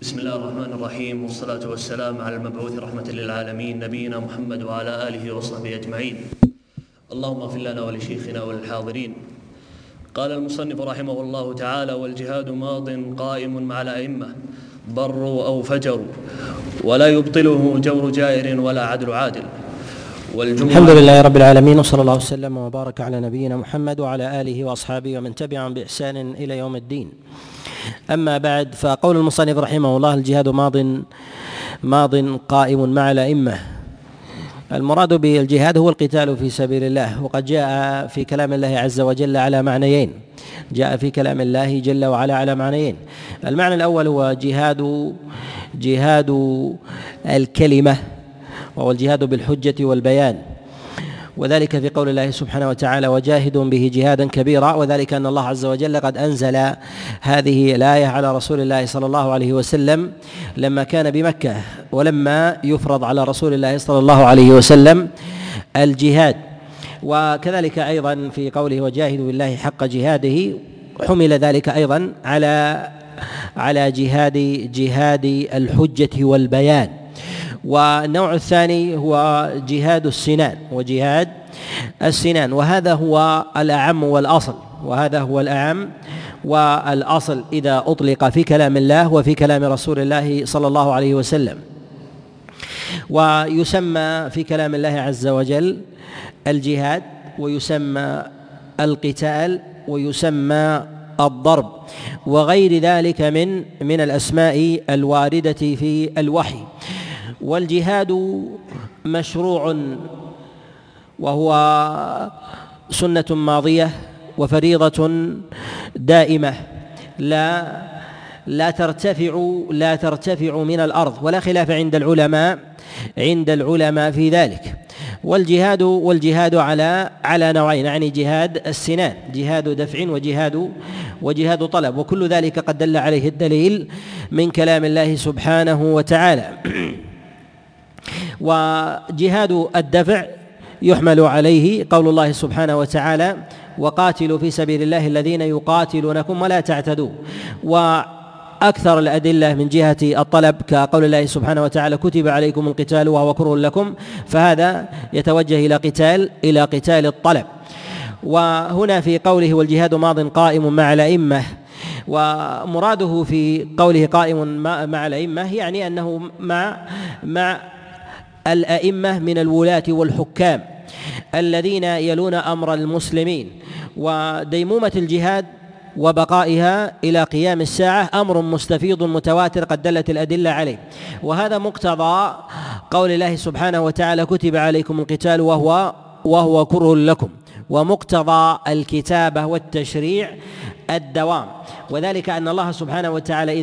بسم الله الرحمن الرحيم، والصلاة والسلام على المبعوث رحمة للعالمين نبينا محمد وعلى آله وصحبه أجمعين. اللهم اغفر لنا ولشيخنا وللحاضرين. قال المصنف رحمه الله تعالى: والجهاد ماض قائم مع الأئمة بروا أو فجروا، ولا يبطله جور جائر ولا عدل عادل. الحمد لله رب العالمين، وصلى الله وسلم وبارك على نبينا محمد وعلى آله وأصحابه ومن تبعهم بإحسان إلى يوم الدين. أما بعد، فقول المصنف رحمه الله: الجهاد ماض قائم مع الأئمة. المراد بالجهاد هو القتال في سبيل الله، وقد جاء في كلام الله عز وجل على معنيين. جاء في كلام الله جل وعلا على معنيين. المعنى الأول هو جهاد الكلمة، وهو الجهاد بالحجة والبيان، وذلك في قول الله سبحانه وتعالى: وجاهدوا به جهادا كبيرا، وذلك أن الله عز وجل قد أنزل هذه الآية على رسول الله صلى الله عليه وسلم لما كان بمكة، ولما يفرض على رسول الله صلى الله عليه وسلم الجهاد. وكذلك أيضا في قوله: وجاهدوا بالله حق جهاده، حمل ذلك أيضا على جهاد الحجة والبيان. والنوع الثاني هو جهاد السنان، وهذا هو الأعم والأصل إذا أطلق في كلام الله وفي كلام رسول الله صلى الله عليه وسلم. ويسمى في كلام الله عز وجل الجهاد، ويسمى القتال، ويسمى الضرب، وغير ذلك من الأسماء الواردة في الوحي. والجهاد مشروع، وهو سنة ماضية وفريضة دائمة لا ترتفع من الأرض، ولا خلاف عند العلماء في ذلك. والجهاد على نوعين، يعني جهاد السنان، جهاد دفع وجهاد طلب، وكل ذلك قد دل عليه الدليل من كلام الله سبحانه وتعالى. وجهاد الدفع يحمل عليه قول الله سبحانه وتعالى: وقاتلوا في سبيل الله الذين يقاتلونكم ولا تعتدوا. وأكثر الأدلة من جهة الطلب كقول الله سبحانه وتعالى: كتب عليكم القتال وهو كره لكم، فهذا يتوجه إلى قتال الطلب. وهنا في قوله: والجهاد ماض قائم مع الأئمة، ومراده في قوله قائم مع الأئمة يعني أنه مع الأئمة من الولاة والحكام الذين يلون أمر المسلمين. وديمومة الجهاد وبقائها إلى قيام الساعة أمر مستفيض متواتر قد دلت الأدلة عليه، وهذا مقتضى قول الله سبحانه وتعالى: كتب عليكم القتال وهو كره لكم، ومقتضى الكتابة والتشريع الدوام. وذلك أن الله سبحانه وتعالى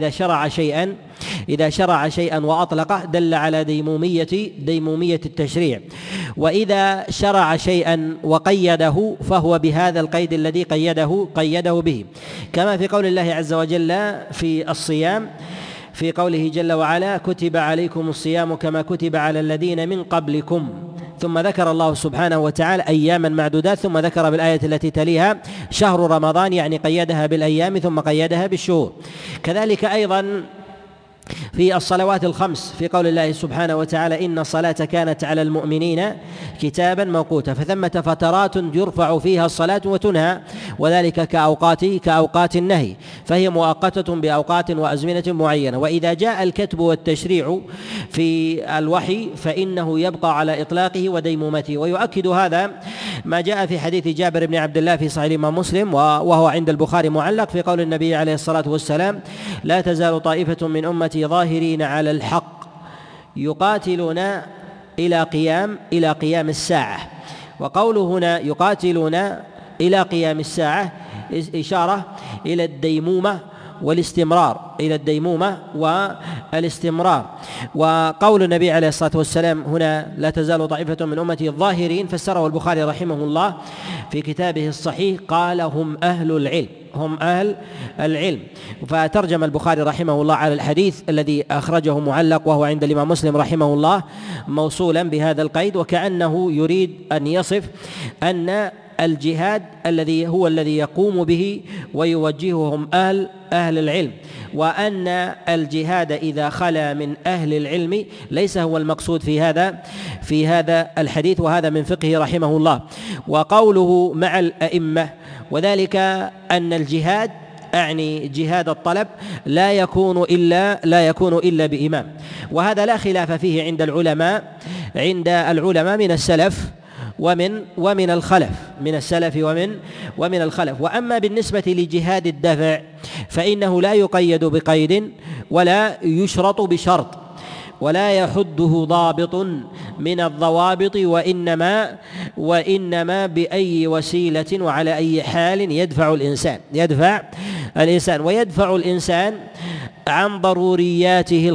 إذا شرع شيئا وأطلقه دل على ديمومية التشريع، وإذا شرع شيئا وقيده فهو بهذا القيد الذي قيده به، كما في قول الله عز وجل في الصيام في قوله جل وعلا: كتب عليكم الصيام كما كتب على الذين من قبلكم. ثم ذكر الله سبحانه وتعالى أياما معدودات، ثم ذكر بالآية التي تليها شهر رمضان، يعني قيدها بالأيام ثم قيدها بالشهور. كذلك أيضا في الصلوات الخمس في قول الله سبحانه وتعالى: إن الصلاة كانت على المؤمنين كتابا موقوتا، فثمة فترات يرفع فيها الصلاة وتنهى، وذلك كأوقات النهي، فهي مؤقتة بأوقات وأزمنة معينة. وإذا جاء الكتب والتشريع في الوحي فإنه يبقى على إطلاقه وديمومته. ويؤكد هذا ما جاء في حديث جابر بن عبد الله في صحيح الإمام مسلم، وهو عند البخاري معلق، في قول النبي عليه الصلاة والسلام: لا تزال طائفة من أمتي ظاهرين على الحق يقاتلون إلى قيام الساعة. وقوله هنا يقاتلون إلى قيام الساعة إشارة إلى الديمومة والاستمرار. وقول النبي عليه الصلاة والسلام هنا: لا تزال طائفة من أمتي الظاهرين، فسره البخاري رحمه الله في كتابه الصحيح قال: هم أهل العلم. فترجم البخاري رحمه الله على الحديث الذي أخرجه معلق وهو عند الإمام مسلم رحمه الله موصولا بهذا القيد، وكأنه يريد أن يصف أن الجهاد الذي يقوم به ويوجههم أهل العلم. وأن الجهاد إذا خلا من أهل العلم ليس هو المقصود في هذا الحديث، وهذا من فقهه رحمه الله. وقوله مع الأئمة، وذلك أن الجهاد أعني جهاد الطلب لا يكون إلا بإمام، وهذا لا خلاف فيه عند العلماء من السلف ومن الخلف، من السلف ومن الخلف. وأما بالنسبة لجهاد الدفع فإنه لا يقيد بقيد ولا يشرط بشرط ولا يحده ضابط من الضوابط، وإنما بأي وسيلة وعلى أي حال يدفع الإنسان ويدفع الإنسان عن ضرورياته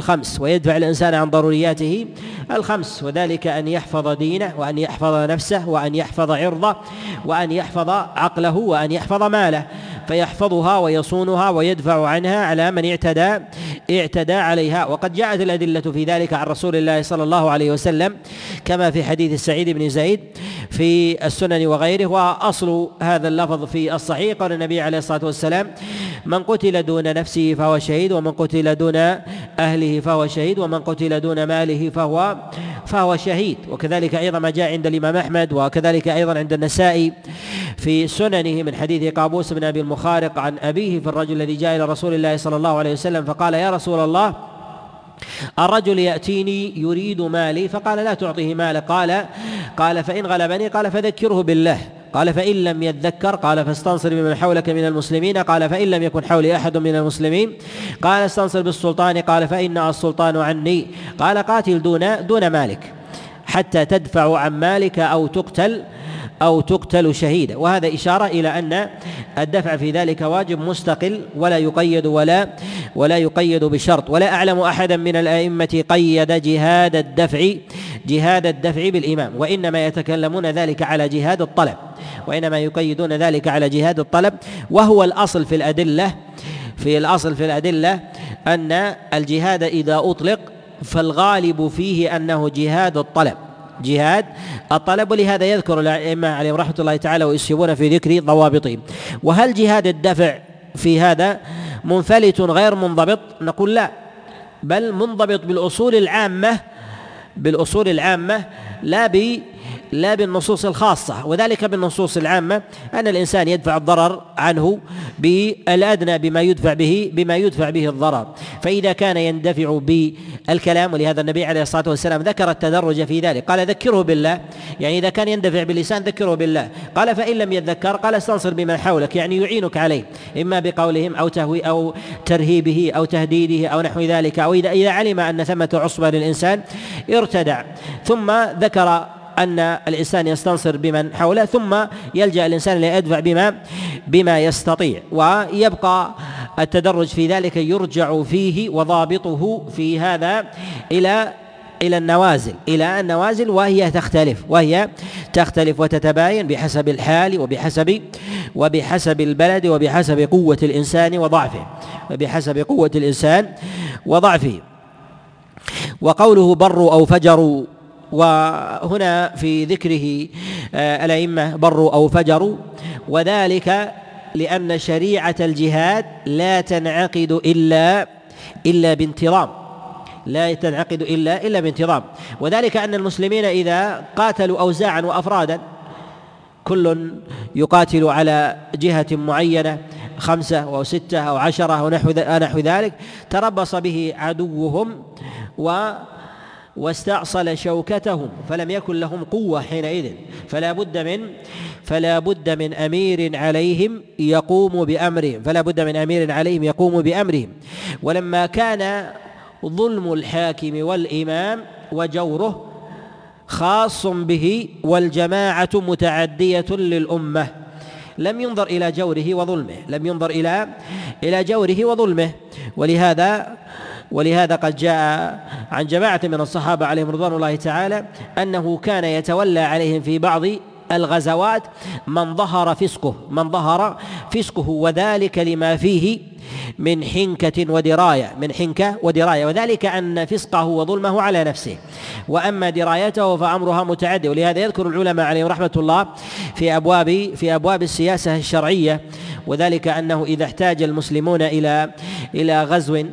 الخمس، وذلك أن يحفظ دينه، وأن يحفظ نفسه، وأن يحفظ عرضه، وأن يحفظ عقله، وأن يحفظ ماله، فيحفظها ويصونها ويدفع عنها على من اعتدى عليها. وقد جاءت الأدلة في ذلك عن رسول الله صلى الله عليه وسلم، كما في حديث سعيد بن زيد في السنن وغيره. وأصل هذا اللفظ في الصحيح قال النبي عليه الصلاة والسلام: من قتل دون نفسه فهو شهيد، ومن قتل دون أهله فهو شهيد، ومن قتل دون ماله فهو شهيد. وكذلك أيضا ما جاء عند الإمام أحمد، وكذلك أيضا عند النسائي في سننه من حديث قابوس بن أبي المخارق عن أبيه في الرجل الذي جاء إلى رسول الله صلى الله عليه وسلم فقال: يا رسول الله، الرجل يأتيني يريد مالي، فقال: لا تعطيه مالك. قال: فإن غلبني. قال: فذكره بالله. قال: فإن لم يتذكر. قال: فاستنصر بمن حولك من المسلمين. قال: فإن لم يكن حولي أحد من المسلمين. قال: استنصر بالسلطان. قال: فإن السلطان عني. قال: قاتل دون مالك حتى تدفع عن مالك أو تقتل شهيدا. وهذا إشارة إلى أن الدفع في ذلك واجب مستقل ولا يقيد بشرط. ولا أعلم أحدا من الأئمة قيد جهاد الدفع بالإمام، وإنما يتكلمون ذلك على جهاد الطلب، وإنما يقيدون ذلك على جهاد الطلب. وهو الأصل في الأدلة أن الجهاد إذا أطلق فالغالب فيه أنه جهاد الطلب، ولهذا يذكر الأئمة عليهم رحمة الله تعالى ويسيبون في ذكر ضوابطهم. وهل جهاد الدفع في هذا منفلت غير منضبط؟ نقول لا، بل منضبط بالأصول العامة لا بالنصوص الخاصة. وذلك بالنصوص العامة أن الإنسان يدفع الضرر عنه بالأدنى بما يدفع به الضرر. فإذا كان يندفع بالكلام، ولهذا النبي عليه الصلاة والسلام ذكر التدرج في ذلك، قال: ذكره بالله، يعني إذا كان يندفع باللسان ذكره بالله. قال: فإن لم يتذكر، قال: استنصر بمن حولك، يعني يعينك عليه، إما بقولهم أو ترهيبه أو تهديده أو نحو ذلك، أو إذا علم أن ثمة عصبة للإنسان ارتدع. ثم ذكر أن الإنسان يستنصر بمن حوله، ثم يلجأ الإنسان ليدفع بما يستطيع. ويبقى التدرج في ذلك يرجع فيه وضابطه في هذا إلى النوازل، وهي تختلف وتتباين بحسب الحال وبحسب البلد وبحسب قوة الإنسان وضعفه. وقوله بروا أو فجروا، وهنا في ذكره الأئمة بروا أو فجروا، وذلك لأن شريعة الجهاد لا تنعقد إلا بانتظام، وذلك أن المسلمين إذا قاتلوا أوزاعا وأفرادا، كل يقاتل على جهة معينة 5 أو 6 أو 10 أو نحو ذلك، تربص به عدوهم واستأصل شوكتهم، فلم يكن لهم قوة حينئذ، فلا بد من أمير عليهم يقوم بأمرهم. ولما كان ظلم الحاكم والإمام وجوره خاص به والجماعة متعدية للأمة، لم ينظر إلى جوره وظلمه، ولهذا قد جاء عن جماعة من الصحابة عليهم رضوان الله تعالى أنه كان يتولى عليهم في بعض الغزوات من ظهر فسقه وذلك لما فيه من حنكة ودراية وذلك أن فسقه وظلمه على نفسه، وأما درايته فأمرها متعدي. ولهذا يذكر العلماء عليهم رحمة الله في أبواب السياسة الشرعية، وذلك أنه إذا احتاج المسلمون إلى غزو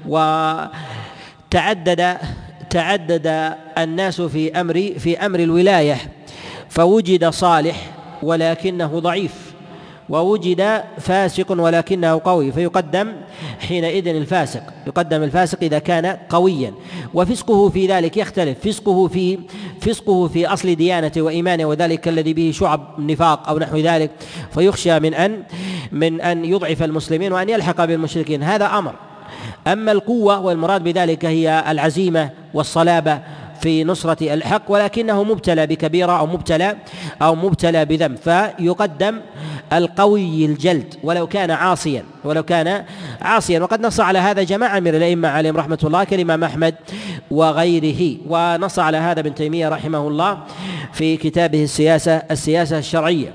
وتعدد الناس في أمر الولاية، فوجد صالح ولكنه ضعيف، ووجد فاسق ولكنه قوي، فيقدم حينئذ الفاسق إذا كان قويا. وفسقه في ذلك يختلف، فسقه في أصل ديانته وإيمانه، وذلك الذي به شعب نفاق أو نحو ذلك، فيخشى من أن يضعف المسلمين وأن يلحق بالمشركين، هذا أمر. أما القوة والمراد بذلك هي العزيمة والصلابة في نصرة الحق، ولكنه مبتلى بكبيرة أو مبتلى بذنب، فيقدم القوي الجلد ولو كان عاصيا. وقد نص على هذا جماعة من الأئمة عليهم رحمة الله كالإمام أحمد وغيره، ونص على هذا ابن تيمية رحمه الله في كتابه السياسة الشرعية.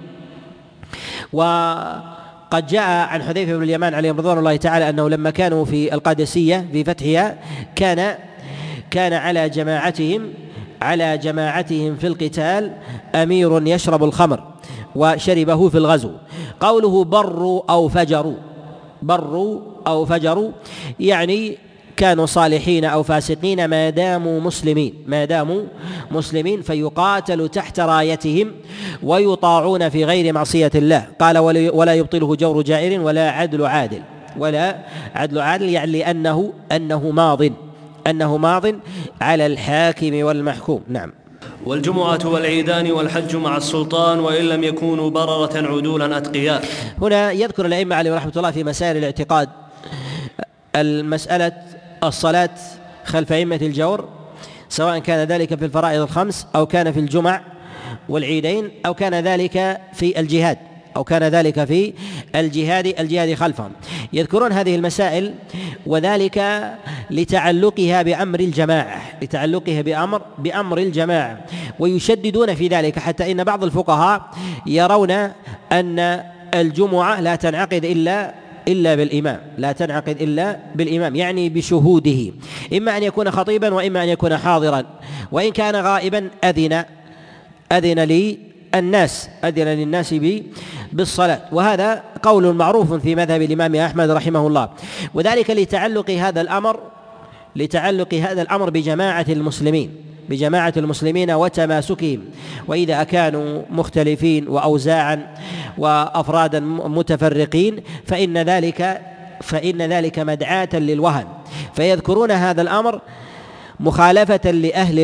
وقد جاء عن حذيفة بن اليمان عليه رضوان الله تعالى أنه لما كانوا في القادسية في فتحها كان على جماعتهم في القتال أمير يشرب الخمر وشربه في الغزو. قوله بروا أو فجروا يعني كانوا صالحين أو فاسقين ما داموا مسلمين فيقاتل تحت رايتهم ويطاعون في غير معصية الله. قال ولا يبطله جور جائر ولا عدل عادل يعني أنه ماض على الحاكم والمحكوم. نعم. والجمعة والعيدان والحج مع السلطان وإن لم يكونوا بررة عدولا أتقياء. هنا يذكر الأئمة عليهم رحمة الله في مسائل الاعتقاد المسألة الصلاة خلف أئمة الجور، سواء كان ذلك في الفرائض الخمس أو كان في الجمع والعيدين أو كان ذلك في الجهاد خلفهم. يذكرون هذه المسائل وذلك لتعلقها بأمر الجماعة، ويشددون في ذلك حتى إن بعض الفقهاء يرون أن الجمعة لا تنعقد إلا بالإمام، يعني بشهوده، إما أن يكون خطيبا وإما أن يكون حاضرا، وإن كان غائبا أذن للناس بالصلاة. وهذا قول معروف في مذهب الإمام أحمد رحمه الله، وذلك لتعلق هذا الأمر بجماعة المسلمين وتماسكهم. وإذا كانوا مختلفين وأوزاعا وأفرادا متفرقين فإن ذلك مدعاة للوهن، فيذكرون هذا الأمر مخالفة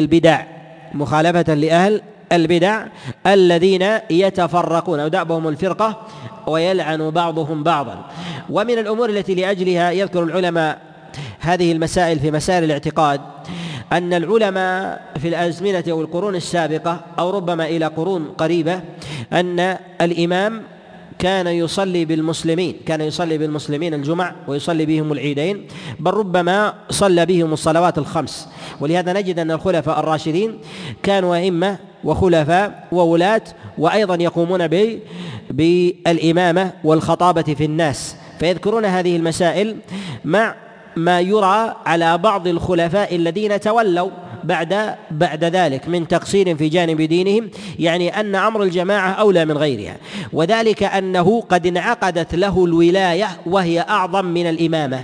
لأهل البدع الذين يتفرقون ودأبهم الفرقة ويلعن بعضهم بعضا. ومن الأمور التي لأجلها يذكر العلماء هذه المسائل في مسائل الاعتقاد أن العلماء في الأزمنة أو القرون السابقة أو ربما إلى قرون قريبة أن الإمام كان يصلي بالمسلمين الجمع ويصلي بهم العيدين، بل ربما صلى بهم الصلوات الخمس. ولهذا نجد أن الخلفاء الراشدين كانوا أئمة وخلفاء وولاة، وأيضا يقومون بالإمامة والخطابة في الناس. فيذكرون هذه المسائل مع ما يرى على بعض الخلفاء الذين تولوا بعد ذلك من تقصير في جانب دينهم، يعني أن أمر الجماعة أولى من غيرها، وذلك أنه قد انعقدت له الولاية وهي أعظم من الإمامة،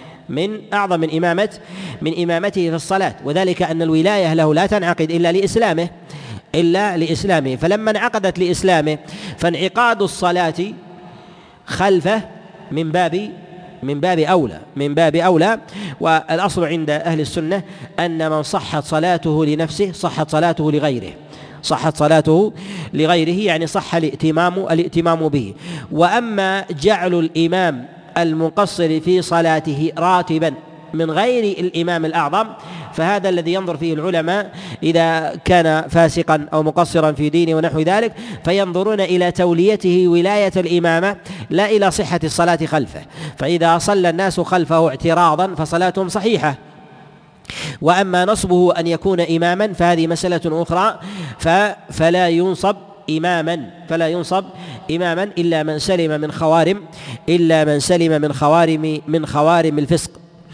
من إمامته في الصلاة، وذلك أن الولاية له لا تنعقد إلا لإسلامه. فلما انعقدت لإسلامه فانعقاد الصلاة خلفه من باب أولى. والأصل عند أهل السنة أن من صحت صلاته لنفسه صحت صلاته لغيره، يعني صح الائتمام به. وأما جعل الإمام المقصر في صلاته راتبا من غير الإمام الأعظم فهذا الذي ينظر فيه العلماء إذا كان فاسقا أو مقصرا في دينه ونحو ذلك، فينظرون إلى توليته ولاية الإمامة لا إلى صحة الصلاة خلفه. فإذا صلى الناس خلفه اعتراضا فصلاتهم صحيحة، وأما نصبه أن يكون إماما فهذه مسألة أخرى، فلا إماما إلا من سلم من خوارم الفسق.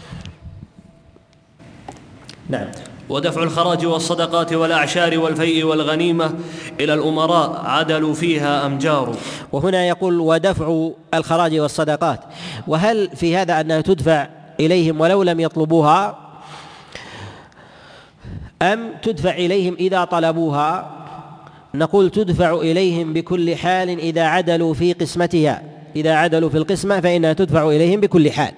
نعم. ودفع الخراج والصدقات والأعشار والفيء والغنيمة إلى الأمراء عدلوا فيها أم جاروا. وهنا يقول ودفع الخراج والصدقات، وهل في هذا أنها تدفع إليهم ولو لم يطلبوها، أم تدفع إليهم إذا طلبوها؟ نقول تدفع إليهم بكل حال إذا عدلوا في قسمتها، إذا عدلوا في القسمة فإنها تدفع إليهم بكل حال،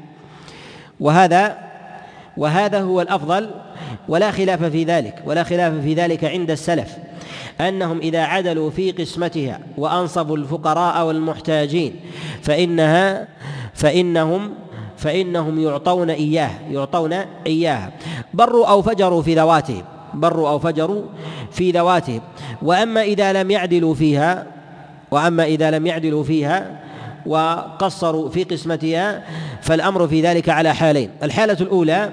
وهذا هو الأفضل، ولا خلاف في ذلك عند السلف، أنهم إذا عدلوا في قسمتها وأنصفوا الفقراء والمحتاجين فإنهم يعطون إياها بروا أو فجروا في ذواتهم. وأما إذا لم يعدلوا فيها وقصروا في قسمتها فالأمر في ذلك على حالين: الحالة الأولى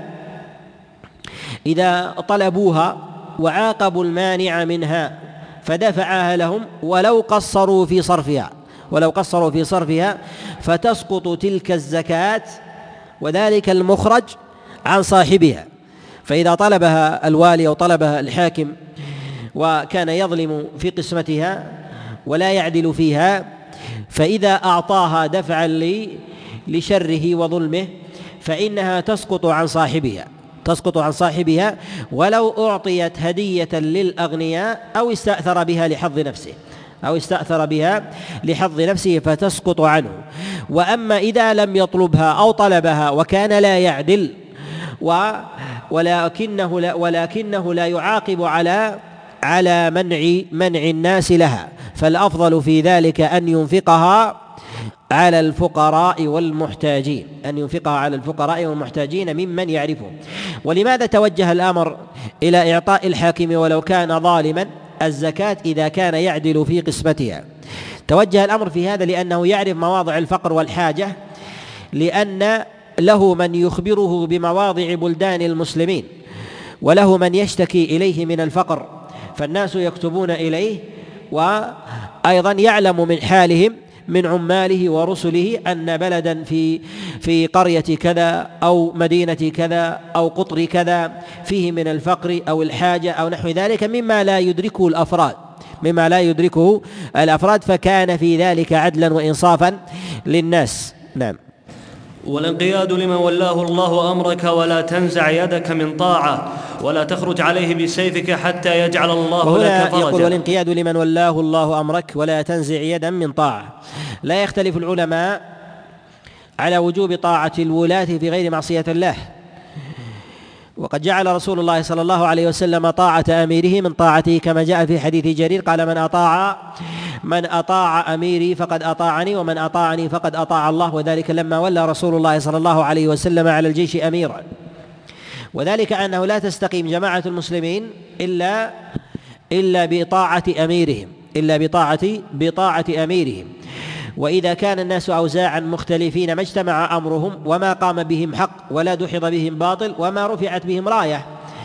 إذا طلبوها وعاقبوا المانع منها فدفعها لهم ولو قصروا في صرفها فتسقط تلك الزكاة وذلك المخرج عن صاحبها. فإذا طلبها الوالي أو طلبها الحاكم وكان يظلم في قسمتها ولا يعدل فيها، فإذا أعطاها دفعا لشره وظلمه فإنها تسقط عن صاحبها ولو أعطيت هدية للأغنياء أو استأثر بها لحظ نفسه فتسقط عنه. وأما إذا لم يطلبها أو طلبها وكان لا يعدل ولكنه لا يعاقب على منع الناس لها، فالأفضل في ذلك أن ينفقها على الفقراء والمحتاجين ممن يعرفهم. ولماذا توجه الأمر إلى إعطاء الحاكم ولو كان ظالما الزكاة إذا كان يعدل في قسمتها؟ توجه الأمر في هذا لأنه يعرف مواضع الفقر والحاجة، لأن له من يخبره بمواضع بلدان المسلمين وله من يشتكي إليه من الفقر، فالناس يكتبون إليه، وأيضا يعلم من حالهم من عماله ورسله أن بلدا في قرية كذا أو مدينة كذا أو قطر كذا فيه من الفقر أو الحاجة أو نحو ذلك مما لا يدركه الأفراد، فكان في ذلك عدلا وإنصافا للناس. نعم. والانقياد لمن ولاه الله أمرك ولا تنزع يدك من طاعة ولا تخرج عليه بسيفك حتى يجعل الله لك فرجا. يقول والانقياد لمن ولاه الله أمرك ولا تنزع يدا من طاعة. لا يختلف العلماء على وجوب طاعة الولاة في غير معصية الله، وقد جعل رسول الله صلى الله عليه وسلم طاعة أميره من طاعته كما جاء في حديث جرير قال: من أطاع أميري فقد أطاعني ومن أطاعني فقد أطاع الله، وذلك لما ولى رسول الله صلى الله عليه وسلم على الجيش أميرا. وذلك أنه لا تستقيم جماعة المسلمين إلا بطاعة أميرهم. وإذا كان الناس أوزاعا مختلفين ما اجتمع أمرهم وما قام بهم حق ولا دحض بهم باطل وما رفعت بهم راية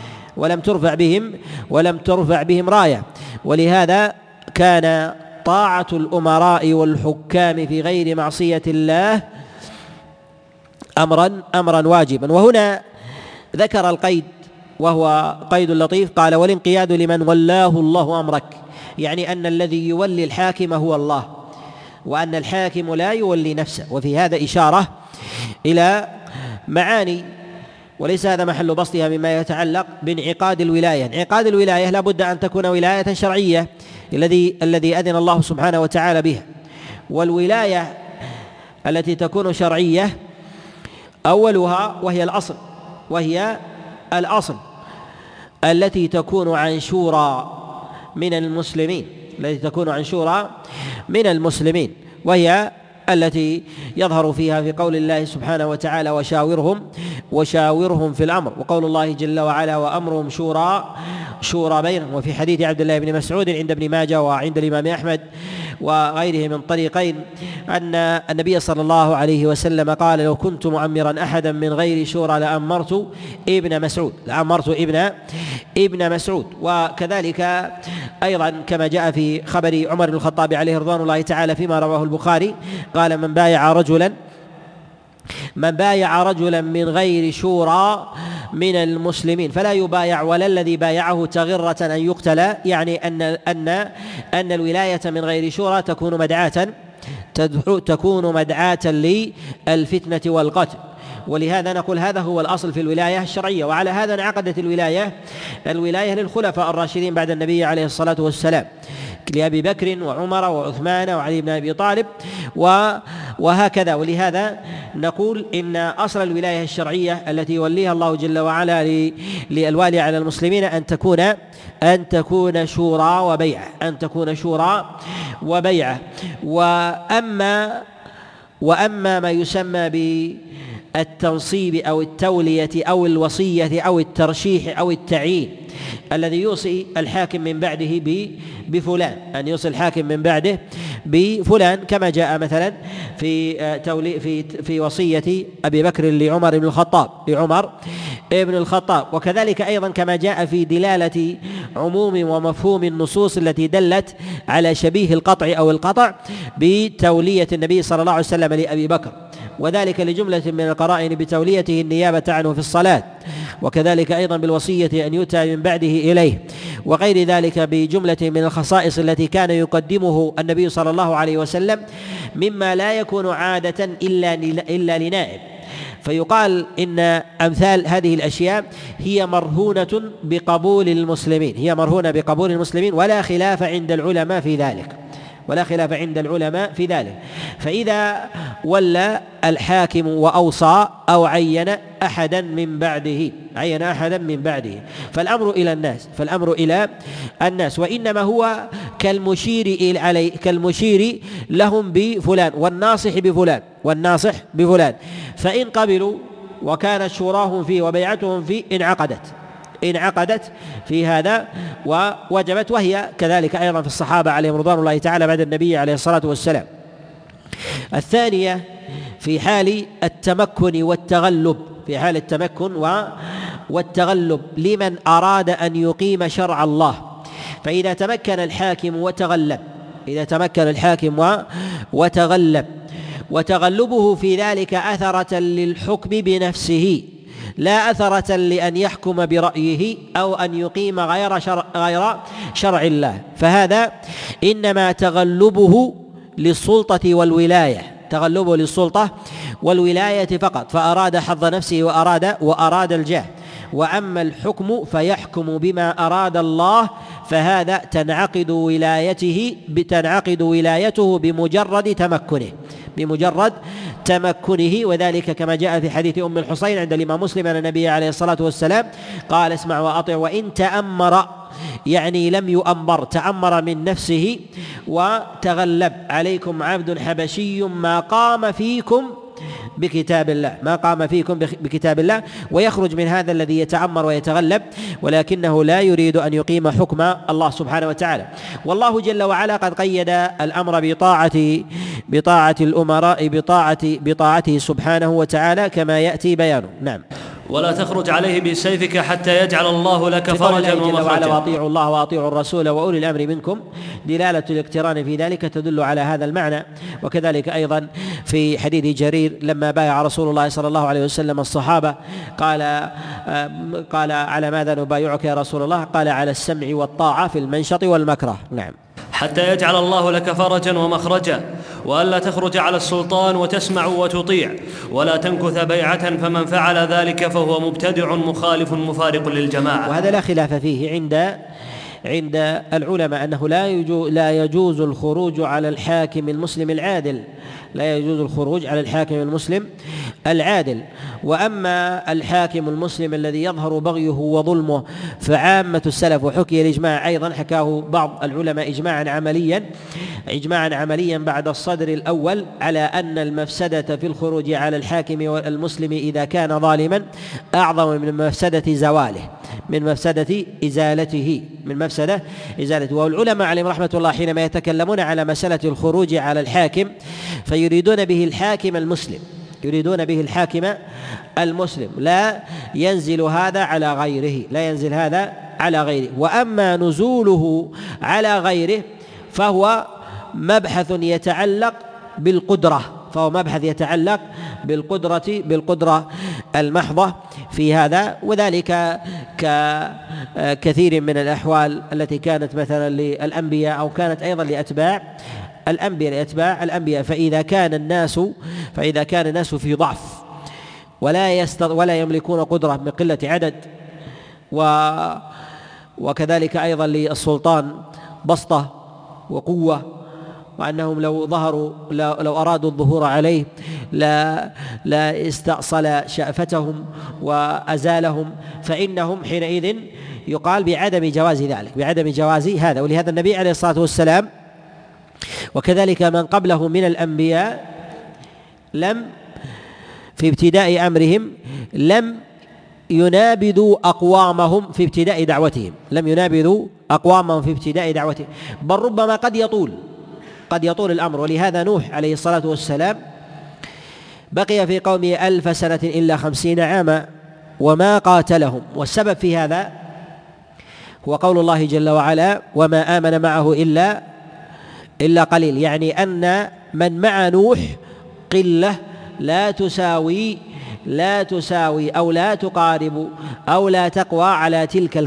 ولم ترفع بهم راية. ولهذا كان طاعة الأمراء والحكام في غير معصية الله أمرا واجبا. وهنا ذكر القيد وهو قيد لطيف، قال: والانقياد لمن ولاه الله أمرك، يعني أن الذي يولي الحاكم هو الله، وأن الحاكم لا يولي نفسه. وفي هذا إشارة إلى معاني وليس هذا محل بسطها مما يتعلق بانعقاد الولاية. انعقاد الولاية لا بد أن تكون ولاية شرعية الذي أذن الله سبحانه وتعالى بها. والولاية التي تكون شرعية أولها وهي الأصل التي تكون عن شورى من المسلمين، وهي التي يظهر فيها في قول الله سبحانه وتعالى وشاورهم في الأمر، وقول الله جل وعلا وأمرهم شورى بينهم. وفي حديث عبد الله بن مسعود عند ابن ماجه وعند الإمام أحمد وغيره من طريقين أن النبي صلى الله عليه وسلم قال: لو كنت مؤمرا أحدا من غير شورى لأمرت ابن مسعود. وكذلك أيضا كما جاء في خبر عمر بن الخطاب عليه رضوان الله تعالى فيما رواه البخاري قال: من بايع رجلا من غير شورى من المسلمين فلا يبايع ولا الذي بايعه تغرة أن يقتل، يعني أن الولاية من غير شورى تكون مدعاة للفتنة والقتل. ولهذا نقول هذا هو الأصل في الولاية الشرعية. وعلى هذا انعقدت الولاية للخلفاء الراشدين بعد النبي عليه الصلاة والسلام، لأبي بكر وعمر وعثمان وعلي بن أبي طالب وهكذا. ولهذا نقول إن أصل الولاية الشرعية التي يوليها الله جل وعلا للوالي على المسلمين أن تكون شورى وبيعة. وأما ما يسمى بالتنصيب أو التولية أو الوصية أو الترشيح أو التعيين الذي يوصي الحاكم من بعده بفلان، أن يوصي الحاكم من بعده بفلان، كما جاء مثلا في وصية أبي بكر لعمر بن الخطاب، وكذلك أيضا كما جاء في دلالة عموم ومفهوم النصوص التي دلت على شبيه القطع أو القطع بتولية النبي صلى الله عليه وسلم لأبي بكر، وذلك لجملة من القرائن بتوليته النيابة عنه في الصلاة، وكذلك أيضا بالوصية أن يؤتى من بعده إليه، وغير ذلك بجملة من الخصائص التي كان يقدمه النبي صلى الله عليه وسلم مما لا يكون عادة إلا لنائب. فيقال إن أمثال هذه الأشياء هي مرهونة بقبول المسلمين ولا خلاف عند العلماء في ذلك. فإذا ولى الحاكم وأوصى أو عين أحدا من بعده فالأمر إلى الناس، وإنما هو كالمشير لهم بفلان والناصح بفلان، فإن قبلوا وكانت شوراهم فيه وبيعتهم فيه انعقدت في هذا ووجبت، وهي كذلك أيضا في الصحابة عليهم رضوان الله تعالى بعد النبي عليه الصلاة والسلام. الثانية في حال التمكن والتغلب لمن أراد أن يقيم شرع الله، فإذا تمكن الحاكم وتغلب وتغلبه في ذلك أثرة للحكم بنفسه لا أثرة لأن يحكم برأيه أو أن يقيم غير شرع الله، فهذا إنما تغلبه للسلطة والولاية فقط، فأراد حظ نفسه وأراد الجاه. وأما الحكم فيحكم بما أراد الله، فهذا تنعقد ولايته بمجرد تمكنه، وذلك كما جاء في حديث أم الحصين عند الإمام مسلم أن النبي عليه الصلاة والسلام قال: اسمع وأطع، وإن تأمر، يعني لم يؤمر، تأمر من نفسه وتغلب عليكم عبد حبشي ما قام فيكم بكتاب الله، ويخرج من هذا الذي يتأمر ويتغلب ولكنه لا يريد أن يقيم حكم الله سبحانه وتعالى. والله جل وعلا قد قيد الأمر بطاعة الأمراء بطاعته سبحانه وتعالى كما يأتي بيانه. نعم. ولا تخرج عليه بسيفك حتى يجعل الله لك فرجا ومخرجا. وأطيعوا الله وأطيعوا الرسول وأولي الأمر منكم، دلالة الاقتران في ذلك تدل على هذا المعنى. وكذلك أيضا في حديث جرير لما بايع رسول الله صلى الله عليه وسلم الصحابة قال: على ماذا نبايعك يا رسول الله؟ قال: على السمع والطاعة في المنشط والمكره. نعم. حتى يجعل الله لك فرجا ومخرجا، وألا تخرج على السلطان وتسمع وتطيع، ولا تنكث بيعة، فمن فعل ذلك فهو مبتدع مخالف مفارق للجماعة. وهذا لا خلاف فيه عند العلماء أنه لا يجوز الخروج على الحاكم المسلم العادل، لا يجوز الخروج على الحاكم المسلم العادل. وأما الحاكم المسلم الذي يظهر بغيه وظلمه فعامة السلف، وحكي الإجماع أيضا، حكاه بعض العلماء إجماعا عمليا بعد الصدر الأول على أن المفسدة في الخروج على الحاكم المسلم إذا كان ظالما أعظم من مفسدة زواله، من مفسدة إزالته، والعلماء عليهم رحمة الله حينما يتكلمون على مسألة الخروج على الحاكم فيريدون به الحاكم المسلم، لا ينزل هذا على غيره. وأما نزوله على غيره فهو مبحث يتعلق بالقدرة المحضة في هذا، وذلك ككثير من الأحوال التي كانت مثلا للأنبياء أو كانت أيضا لأتباع الأنبياء. فإذا كان الناس في ضعف ولا يملكون قدرة من قلة عدد، وكذلك أيضا للسلطان بسطة وقوة، وأنهم لو أرادوا الظهور عليه لا استأصل شأفتهم وأزالهم، فإنهم حينئذ يقال بعدم جواز هذا. ولهذا النبي عليه الصلاة والسلام وكذلك من قبله من الأنبياء في ابتداء أمرهم لم ينابذوا أقوامهم في ابتداء دعوتهم، بل ربما قد يطول الأمر. ولهذا نوح عليه الصلاة والسلام بقي في قومه 1000 سنة إلا 50 عاما وما قاتلهم، والسبب في هذا هو قول الله جل وعلا: وما آمن معه إلا قليل، يعني أن من مع نوح قلة لا تساوي أو لا تقارب أو لا تقوى على تلك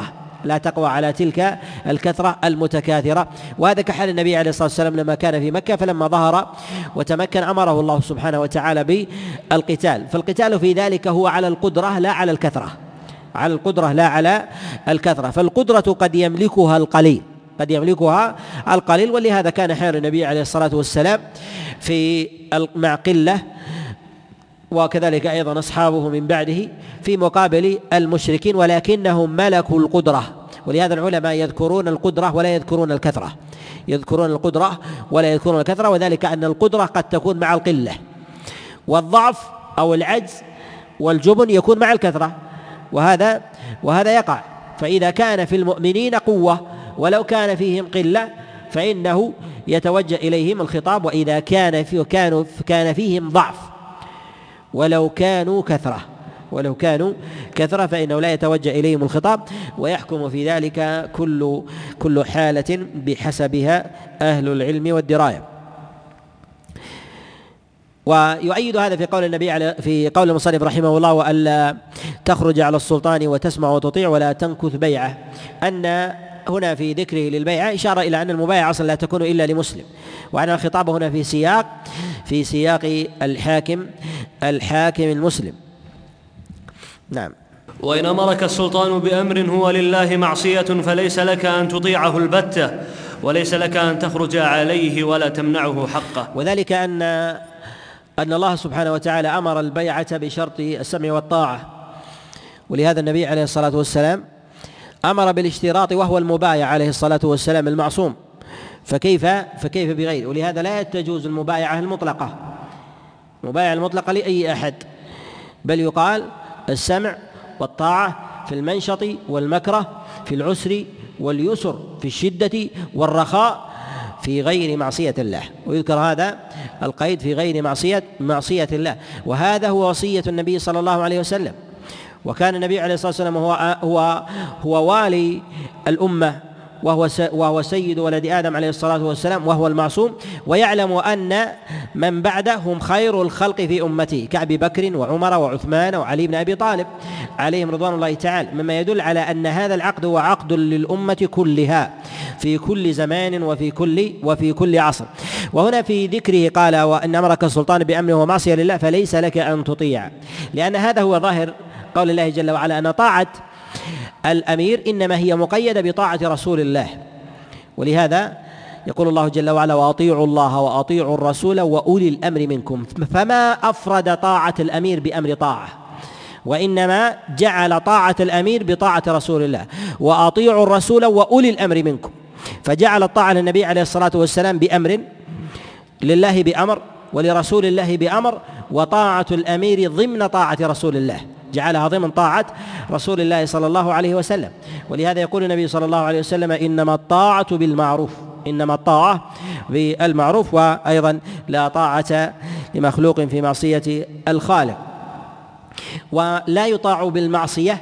الكثرة المتكاثرة. وهذا كحال النبي عليه الصلاة والسلام لما كان في مكة، فلما ظهر وتمكن أمره الله سبحانه وتعالى بالقتال. فالقتال في ذلك هو على القدرة لا على الكثرة، فالقدرة قد يملكها القليل، ولهذا كان حال النبي عليه الصلاة والسلام مع قلة، وكذلك أيضا أصحابه من بعده في مقابل المشركين، ولكنهم ملكوا القدرة. ولهذا العلماء يذكرون القدرة ولا يذكرون الكثرة، وذلك أن القدرة قد تكون مع القلة، والضعف أو العجز والجبن يكون مع الكثرة، وهذا يقع. فإذا كان في المؤمنين قوة ولو كان فيهم قلة فإنه يتوجه إليهم الخطاب، وإذا كان فيهم ضعف ولو كانوا كثرة فإنه لا يتوجه إليهم الخطاب، ويحكم في ذلك كل حالة بحسبها أهل العلم والدراية. ويؤيد هذا في قول المصنف رحمه الله: وألا تخرج على السلطان وتسمع وتطيع ولا تنكث بيعه، أن هنا في ذكره للبيعة إشارة إلى أن المبايعة أصلا لا تكون إلا لمسلم، وأن الخطاب هنا في سياق الحاكم المسلم. نعم. وإن أمرك السلطان بأمر هو لله معصية فليس لك أن تطيعه البتة، وليس لك أن تخرج عليه ولا تمنعه حقه. وذلك أن الله سبحانه وتعالى أمر البيعة بشرط السمع والطاعة، ولهذا النبي عليه الصلاة والسلام أمر بالاشتراط وهو المبايع عليه الصلاة والسلام المعصوم، فكيف بغيره؟ ولهذا لا تجوز المبايعة المطلقة لأي أحد، بل يقال السمع والطاعة في المنشط والمكره، في العسر واليسر، في الشدة والرخاء، في غير معصية الله. ويذكر هذا القيد في غير معصية الله، وهذا هو وصية النبي صلى الله عليه وسلم. وكان النبي عليه الصلاة والسلام هو والي الأمة، وهو سيد ولد آدم عليه الصلاة والسلام، وهو المعصوم، ويعلم أن من بعده هم خير الخلق في أمته كأبي بكر وعمر وعثمان وعلي بن أبي طالب عليهم رضوان الله تعالى، مما يدل على أن هذا العقد هو عقد للأمة كلها في كل زمان وفي كل عصر. وهنا في ذكره قال: وإن أمرك السلطان بأمره ومعصية لله فليس لك أن تطيع، لأن هذا هو ظاهر قول الله جل وعلا أن طاعة الأمير إنما هي مقيدة بطاعة رسول الله، ولهذا يقول الله جل وعلا: وأطيعوا الله وأطيعوا الرسول وأولي الأمر منكم. فما أفرد طاعة الأمير بأمر طاعة، وإنما جعل طاعة الأمير بطاعة رسول الله، وأطيعوا الرسول وأولي الأمر منكم، فجعل الطاعة للنبي عليه الصلاة والسلام بأمر، لله بأمر، ولرسول الله بأمر، وطاعة الأمير ضمن طاعة رسول الله، جعلها ضمن طاعة رسول الله صلى الله عليه وسلم. ولهذا يقول النبي صلى الله عليه وسلم: إنما الطاعة بالمعروف، إنما الطاعة بالمعروف، وأيضا لا طاعة لمخلوق في معصية الخالق. ولا يطاع بالمعصية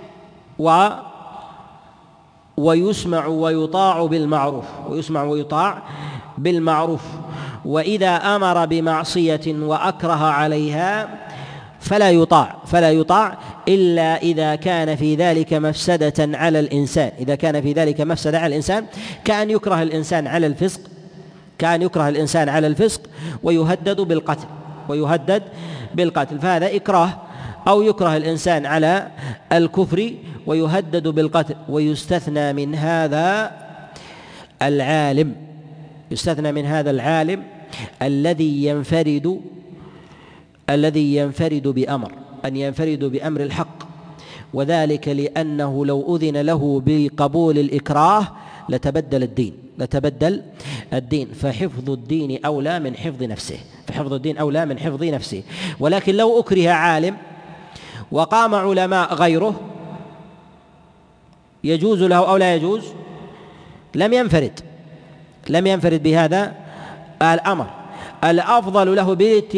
ويسمع ويطاع بالمعروف، ويسمع ويطاع بالمعروف. وإذا أمر بمعصية وأكره عليها فلا يطاع إلا إذا كان في ذلك مفسدة على الإنسان، إذا كان في ذلك مفسدة على الإنسان، كأن يكره الإنسان على الفسق، ويهدد بالقتل، فهذا إكراه. أو يكره الإنسان على الكفر ويهدد بالقتل. ويستثنى من هذا العالم الذي ينفرد بأمر الحق، وذلك لأنه لو أذن له بقبول الإكراه لتبدل الدين، فحفظ الدين أولى من حفظ نفسه. ولكن لو أكره عالم وقام علماء غيره يجوز له أو لا يجوز، لم ينفرد بهذا الأمر. الأفضل له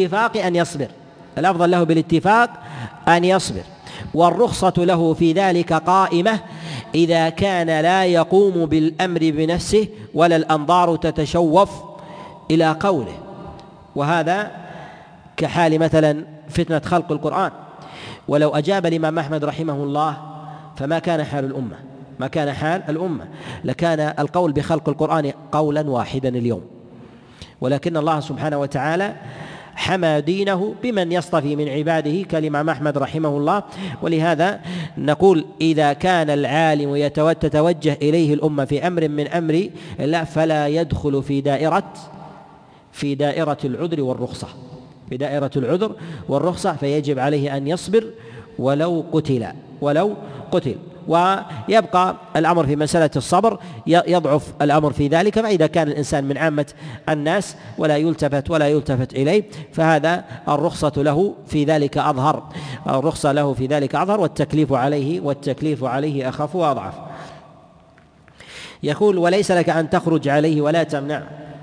بالاتفاق أن يصبر، والرخصة له في ذلك قائمة إذا كان لا يقوم بالأمر بنفسه ولا الأنظار تتشوف إلى قوله. وهذا كحال مثلا فتنة خلق القرآن، ولو أجاب الإمام أحمد رحمه الله فما كان حال الأمة، لكان القول بخلق القرآن قولا واحدا اليوم. ولكن الله سبحانه وتعالى حمى دينه بمن يصطفي من عباده كالإمام أحمد رحمه الله. ولهذا نقول: إذا كان العالم تتوجه إليه الأمة في أمر من أمر الله فلا يدخل في دائرة العذر والرخصة، فيجب عليه أن يصبر ولو قتل. ويبقى الأمر في مسألة الصبر، يضعف الأمر في ذلك. فإذا كان الإنسان من عامة الناس ولا يلتفت إليه، فهذا الرخصة له في ذلك أظهر، والتكليف عليه أخف وأضعف. يقول: وليس لك أن تخرج عليه ولا تمنع،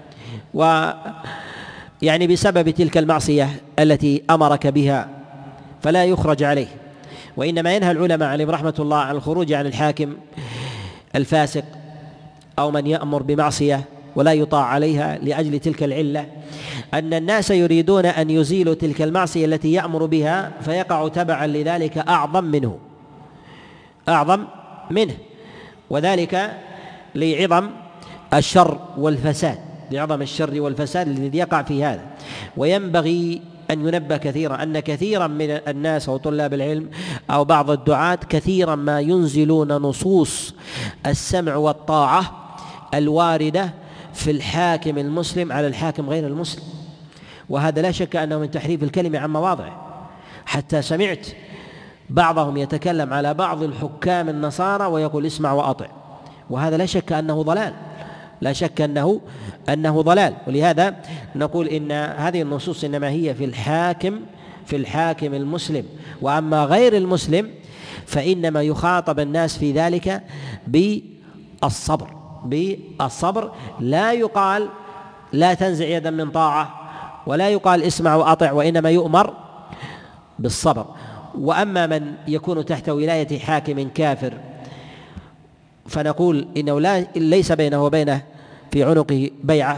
ويعني بسبب تلك المعصية التي أمرك بها فلا يخرج عليه. وإنما ينهى العلماء عليهم رحمة الله عن الخروج عن الحاكم الفاسق أو من يأمر بمعصية ولا يطاع عليها، لأجل تلك العلة أن الناس يريدون أن يزيلوا تلك المعصية التي يأمر بها، فيقع تبعا لذلك أعظم منه، وذلك لعظم الشر والفساد الذي يقع في هذا. وينبغي أن ينبه كثيرا أن كثيرا من الناس أو طلاب العلم أو بعض الدعاة كثيرا ما ينزلون نصوص السمع والطاعة الواردة في الحاكم المسلم على الحاكم غير المسلم، وهذا لا شك أنه من تحريف الكلمة عن مواضعه. حتى سمعت بعضهم يتكلم على بعض الحكام النصارى ويقول: اسمع وأطع، وهذا لا شك أنه ضلال. ولهذا نقول إن هذه النصوص إنما هي في الحاكم المسلم، وأما غير المسلم فإنما يخاطب الناس في ذلك بالصبر. لا يقال لا تنزع يدا من طاعة، ولا يقال اسمع وأطع، وإنما يؤمر بالصبر. وأما من يكون تحت ولاية حاكم كافر فنقول إنه ليس بينه وبينه في عنقه بيعة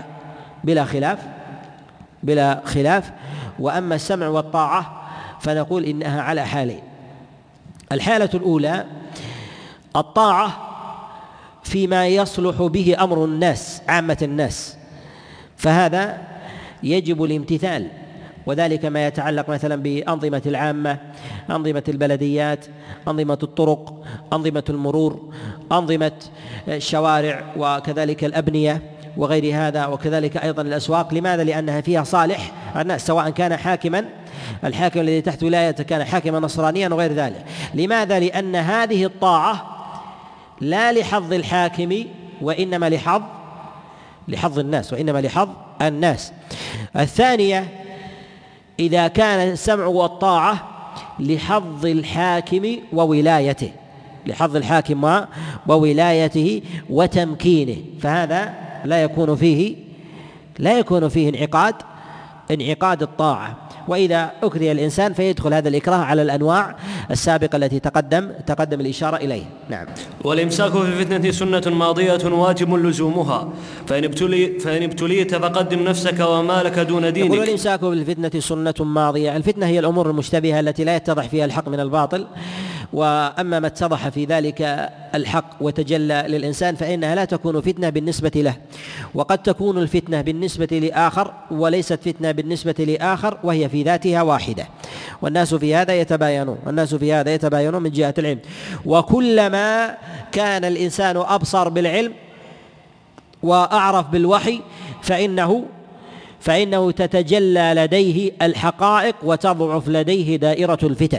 بلا خلاف. وأما السمع والطاعة فنقول إنها على حالين: الحالة الأولى الطاعة فيما يصلح به أمر الناس، عامة الناس، فهذا يجب الامتثال وذلك ما يتعلق مثلا بأنظمة العامة، أنظمة البلديات، أنظمة الطرق، أنظمة المرور، أنظمة الشوارع، وكذلك الأبنية وغير هذا، وكذلك أيضا الأسواق. لماذا؟ لأنها فيها صالح الناس، سواء كان حاكما، الحاكم الذي تحت ولايته كان حاكما نصرانيا وغير ذلك. لماذا؟ لأن هذه الطاعة لا لحظ الحاكم وإنما لحظ الناس، وإنما لحظ الناس. الثانية، إذا كان السمع والطاعة لحظ الحاكم وولايته، لحظ الحاكم وولايته وتمكينه، فهذا لا يكون فيه انعقاد الطاعة. وإذا أكره الإنسان فيدخل هذا الإكراه على الأنواع السابقة التي تقدم الإشارة إليه. نعم. والإمساك في الفتنة سنة ماضية واجب لزومها، فإن ابتليت فقدم نفسك ومالك دون دينك. يقول والإمساك في الفتنة سنة ماضية. الفتنة هي الأمور المشتبهة التي لا يتضح فيها الحق من الباطل، وأما ما اتضح في ذلك الحق وتجلى للإنسان فإنها لا تكون فتنة بالنسبة له. وقد تكون الفتنة بالنسبة لآخر وليست فتنة بالنسبة لآخر، وهي في ذاتها واحدة، والناس في هذا يتباينون من جهة العلم. وكلما كان الإنسان أبصر بالعلم وأعرف بالوحي فإنه تتجلى لديه الحقائق وتضعف لديه دائرة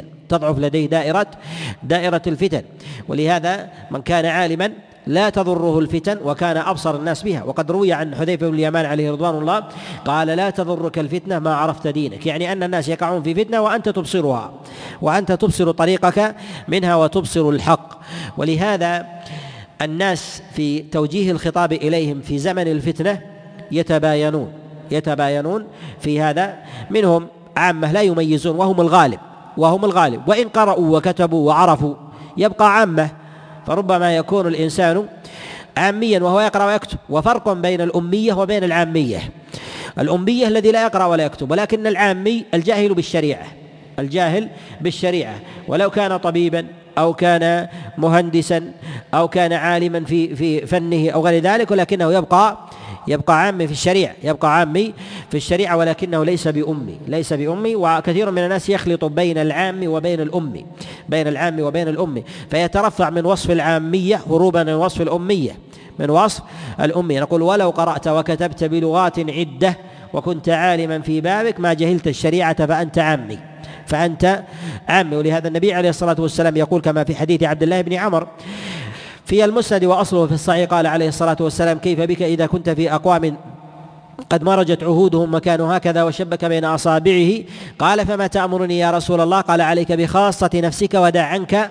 الفتن. ولهذا من كان عالما لا تضره الفتن وكان أبصر الناس بها. وقد روي عن حذيفة بن اليمان عليه رضوان الله قال: لا تضرك الفتنة ما عرفت دينك، يعني أن الناس يقعون في فتنة وأنت تبصرها، وأنت تبصر طريقك منها وتبصر الحق. ولهذا الناس في توجيه الخطاب إليهم في زمن الفتنة يتباينون في هذا، منهم عامة لا يميزون وهم الغالب، وإن قرأوا وكتبوا وعرفوا يبقى عامة. فربما يكون الإنسان عاميا وهو يقرأ ويكتب، وفرق بين الأمية وبين العامية. الأمية الذي لا يقرأ ولا يكتب، ولكن العامي الجاهل بالشريعة، ولو كان طبيبا أو كان مهندسا أو كان عالما في فنه أو غير ذلك، ولكنه يبقى عامي في الشريعة ولكنه ليس بأمي. وكثير من الناس يخلط بين العام وبين الأمي، فيترفع من وصف العامية هروبا من وصف الأمية. نقول: ولو قرأت وكتبت بلغات عدة وكنت عالما في بابك ما جهلت الشريعة فأنت عامي. ولهذا النبي عليه الصلاة والسلام يقول كما في حديث عبد الله بن عمر في المسند وأصله في الصحيح، قال عليه الصلاة والسلام: كيف بك إذا كنت في أقوام قد مرجت عهودهم وكانوا هكذا وشبك بين أصابعه؟ قال: فما تأمرني يا رسول الله؟ قال: عليك بخاصة نفسك ودع عنك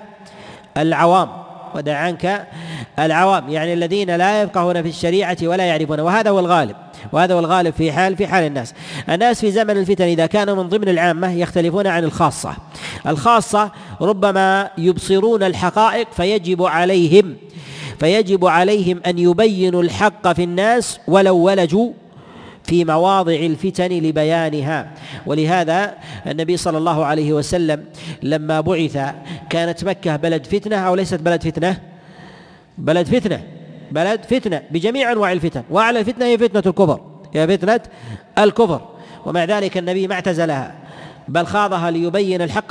العوام، يعني الذين لا يفقهون في الشريعة ولا يعرفون. وهذا هو الغالب في حال الناس في زمن الفتن. إذا كانوا من ضمن العامة يختلفون عن الخاصة ربما يبصرون الحقائق فيجب عليهم أن يبينوا الحق في الناس ولو ولجوا في مواضع الفتن لبيانها. ولهذا النبي صلى الله عليه وسلم لما بعث كانت مكة بلد فتنة أو ليست بلد فتنة بجميع أنواع الفتن، وأعلى الفتنة هي فتنة الكفر، ومع ذلك النبي ما اعتزلها بل خاضها ليبين الحق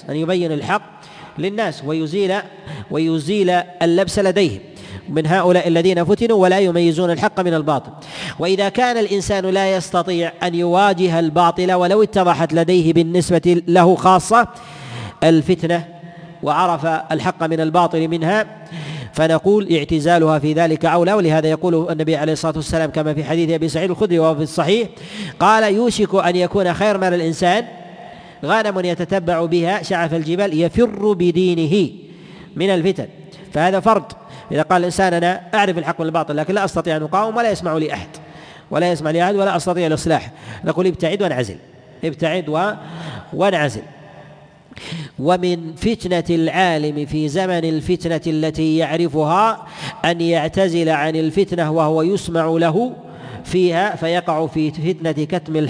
للناس ويزيل اللبس لديهم من هؤلاء الذين فتنوا ولا يميزون الحق من الباطل. وإذا كان الإنسان لا يستطيع أن يواجه الباطل ولو اتضحت لديه بالنسبة له خاصة الفتنة وعرف الحق من الباطل منها، فنقول اعتزالها في ذلك أولى. ولهذا يقول النبي عليه الصلاة والسلام كما في حديث أبي سعيد الخدري وهو في الصحيح قال: يوشك أن يكون خير مال الإنسان غنم يتتبع بها شعف الجبال يفر بدينه من الفتن. فهذا فرد. إذا قال الإنسان: أنا أعرف الحق من الباطل لكن لا أستطيع أن أقاوم ولا يسمع لي أحد ولا أستطيع الإصلاح، نقول: ابتعد وانعزل. ومن فتنة العالم في زمن الفتنة التي يعرفها أن يعتزل عن الفتنة وهو يسمع له فيها فيقع في فتنة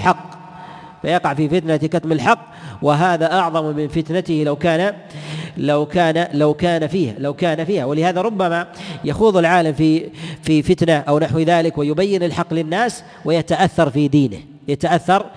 كتم الحق، وهذا أعظم من فتنته لو كان فيها. ولهذا ربما يخوض العالم في فتنة أو نحو ذلك ويبين الحق للناس ويتأثر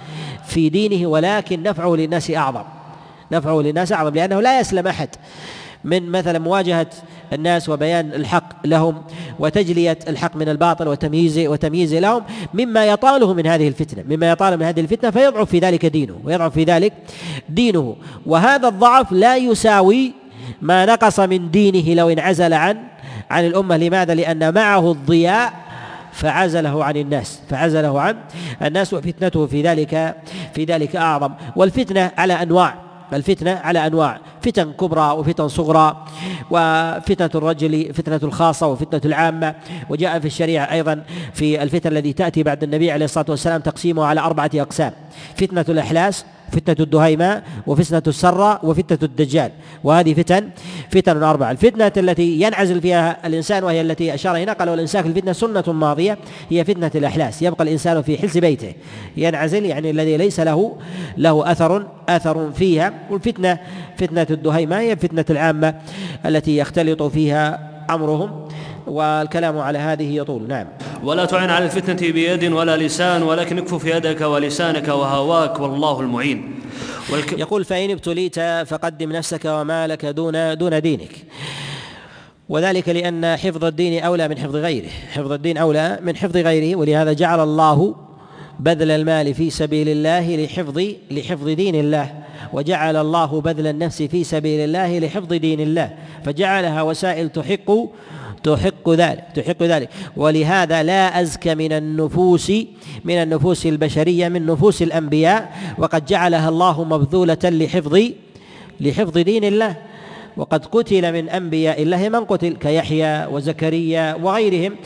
في دينه، ولكن نفعه للناس أعظم، نفعه للناس أعظم، لأنه لا يسلم أحد من مثلا مواجهة الناس وبيان الحق لهم وتجلية الحق من الباطل وتمييزه لهم مما يطاله من هذه الفتنة، فيضعف في ذلك دينه. وهذا الضعف لا يساوي ما نقص من دينه لو انعزل عن الأمة. لماذا؟ لأن معه الضياء فعزله عن الناس وفتنته في ذلك أعظم. والفتنة على أنواع، فتن كبرى وفتن صغرى، وفتنة الرجل فتنة الخاصة وفتنة العامة. وجاء في الشريعة أيضا في الفتن التي تأتي بعد النبي عليه الصلاة والسلام تقسيمها على 4 أقسام: فتنة الإحلاس، فتنة الدهيماء، وفتنة السرة، وفتنة الدجال. وهذه فتن 4. الفتنة التي ينعزل فيها الإنسان وهي التي أشار هنا، قال والإنسان في الفتنة سنة ماضية، هي فتنة الإحلاس، يبقى الإنسان في حلس بيته ينعزل، يعني الذي ليس له أثر فيها. والفتنة فتنة الدهيماء هي فتنة العامة التي يختلط فيها أمرهم، والكلام على هذه يطول. نعم. ولا تعن على الفتنة بيد ولا لسان، ولكن اكفف يدك ولسانك وهواك والله المعين. يقول: فإن ابتليت فقدم نفسك ومالك دون دينك. وذلك لأن حفظ الدين أولى من حفظ غيره، ولهذا جعل الله بذل المال في سبيل الله لحفظ دين الله، وجعل الله بذل النفس في سبيل الله لحفظ دين الله، فجعلها وسائل تحق ذلك. ولهذا لا أزكى من النفوس البشرية من نفوس الأنبياء، وقد جعلها الله مبذولة لحفظ دين الله. وقد قتل من أنبياء الله من قتل كيحيى وزكريا وغيرهم،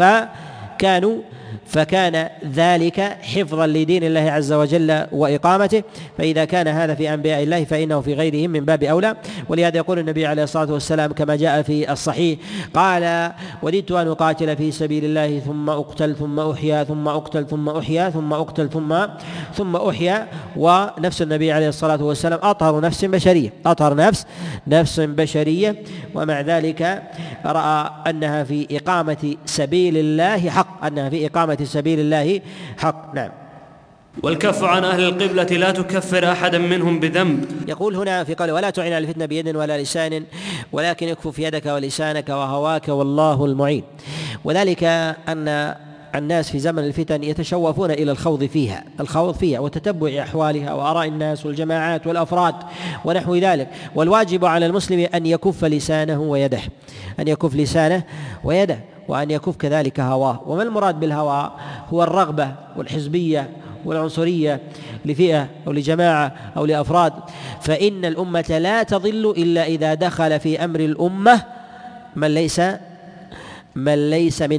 فكان ذلك حفظا لدين الله عز وجل وإقامته. فإذا كان هذا في أنبياء الله فإنه في غيرهم من باب أولى. ولهذا يقول النبي عليه الصلاة والسلام كما جاء في الصحيح: قال: وددت أن أقاتل في سبيل الله ثم أقتل ثم أحيا ثم أقتل ثم أحيا ثم أقتل ثم أحيا. ونفس النبي عليه الصلاة والسلام أطهر نفس بشرية، ومع ذلك رأى أنها في إقامة سبيل الله حق. نعم. والكف عن أهل القبلة لا تكفر أحدا منهم بذنب. يقول هنا في قوله: ولا تعن على الفتنة بيد ولا لسان، ولكن اكفف يدك ولسانك وهواك والله المعين. وذلك أن الناس في زمن الفتن يتشوفون إلى الخوض فيها وتتبع أحوالها وآراء الناس والجماعات والأفراد ونحو ذلك. والواجب على المسلم أن يكف لسانه ويده، وأن يكف كذلك هواه. وما المراد بالهوى؟ هو الرغبة والحزبية والعنصرية لفئة أو لجماعة أو لأفراد. فإن الأمة لا تضل إلا إذا دخل في أمر الأمة من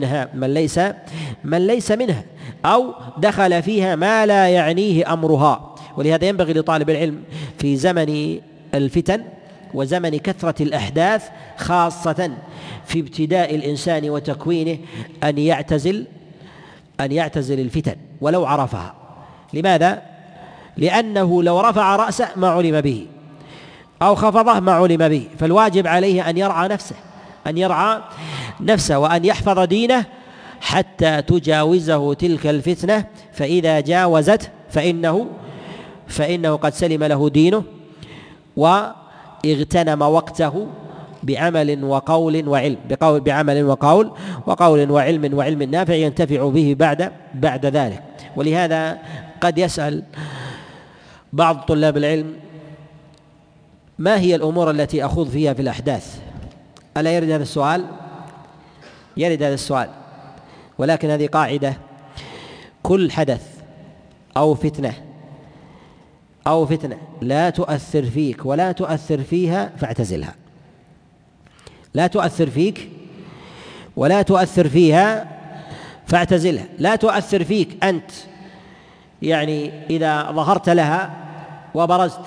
ليس منها أو دخل فيها ما لا يعنيه أمرها. ولهذا ينبغي لطالب العلم في زمن الفتن وزمن كثرة الأحداث، خاصة في ابتداء الإنسان وتكوينه، أن يعتزل الفتن ولو عرفها. لماذا؟ لأنه لو رفع رأسه ما علم به أو خفضه ما علم به. فالواجب عليه أن يرعى نفسه وأن يحفظ دينه حتى تجاوزه تلك الفتنة، فإذا جاوزت فإنه قد سلم له دينه واغتنم وقته بعمل وقول وعلم نافع ينتفع به بعد ذلك. ولهذا قد يسأل بعض طلاب العلم: ما هي الأمور التي أخوض فيها في الأحداث؟ ألا يرد هذا السؤال؟ يرد هذا السؤال. ولكن هذه قاعدة: كل حدث أو فتنة لا تؤثر فيك ولا تؤثر فيها فاعتزلها. لا تؤثر فيك ولا تؤثر فيها فاعتزلها. لا تؤثر فيك أنت، يعني إذا ظهرت لها وبرزت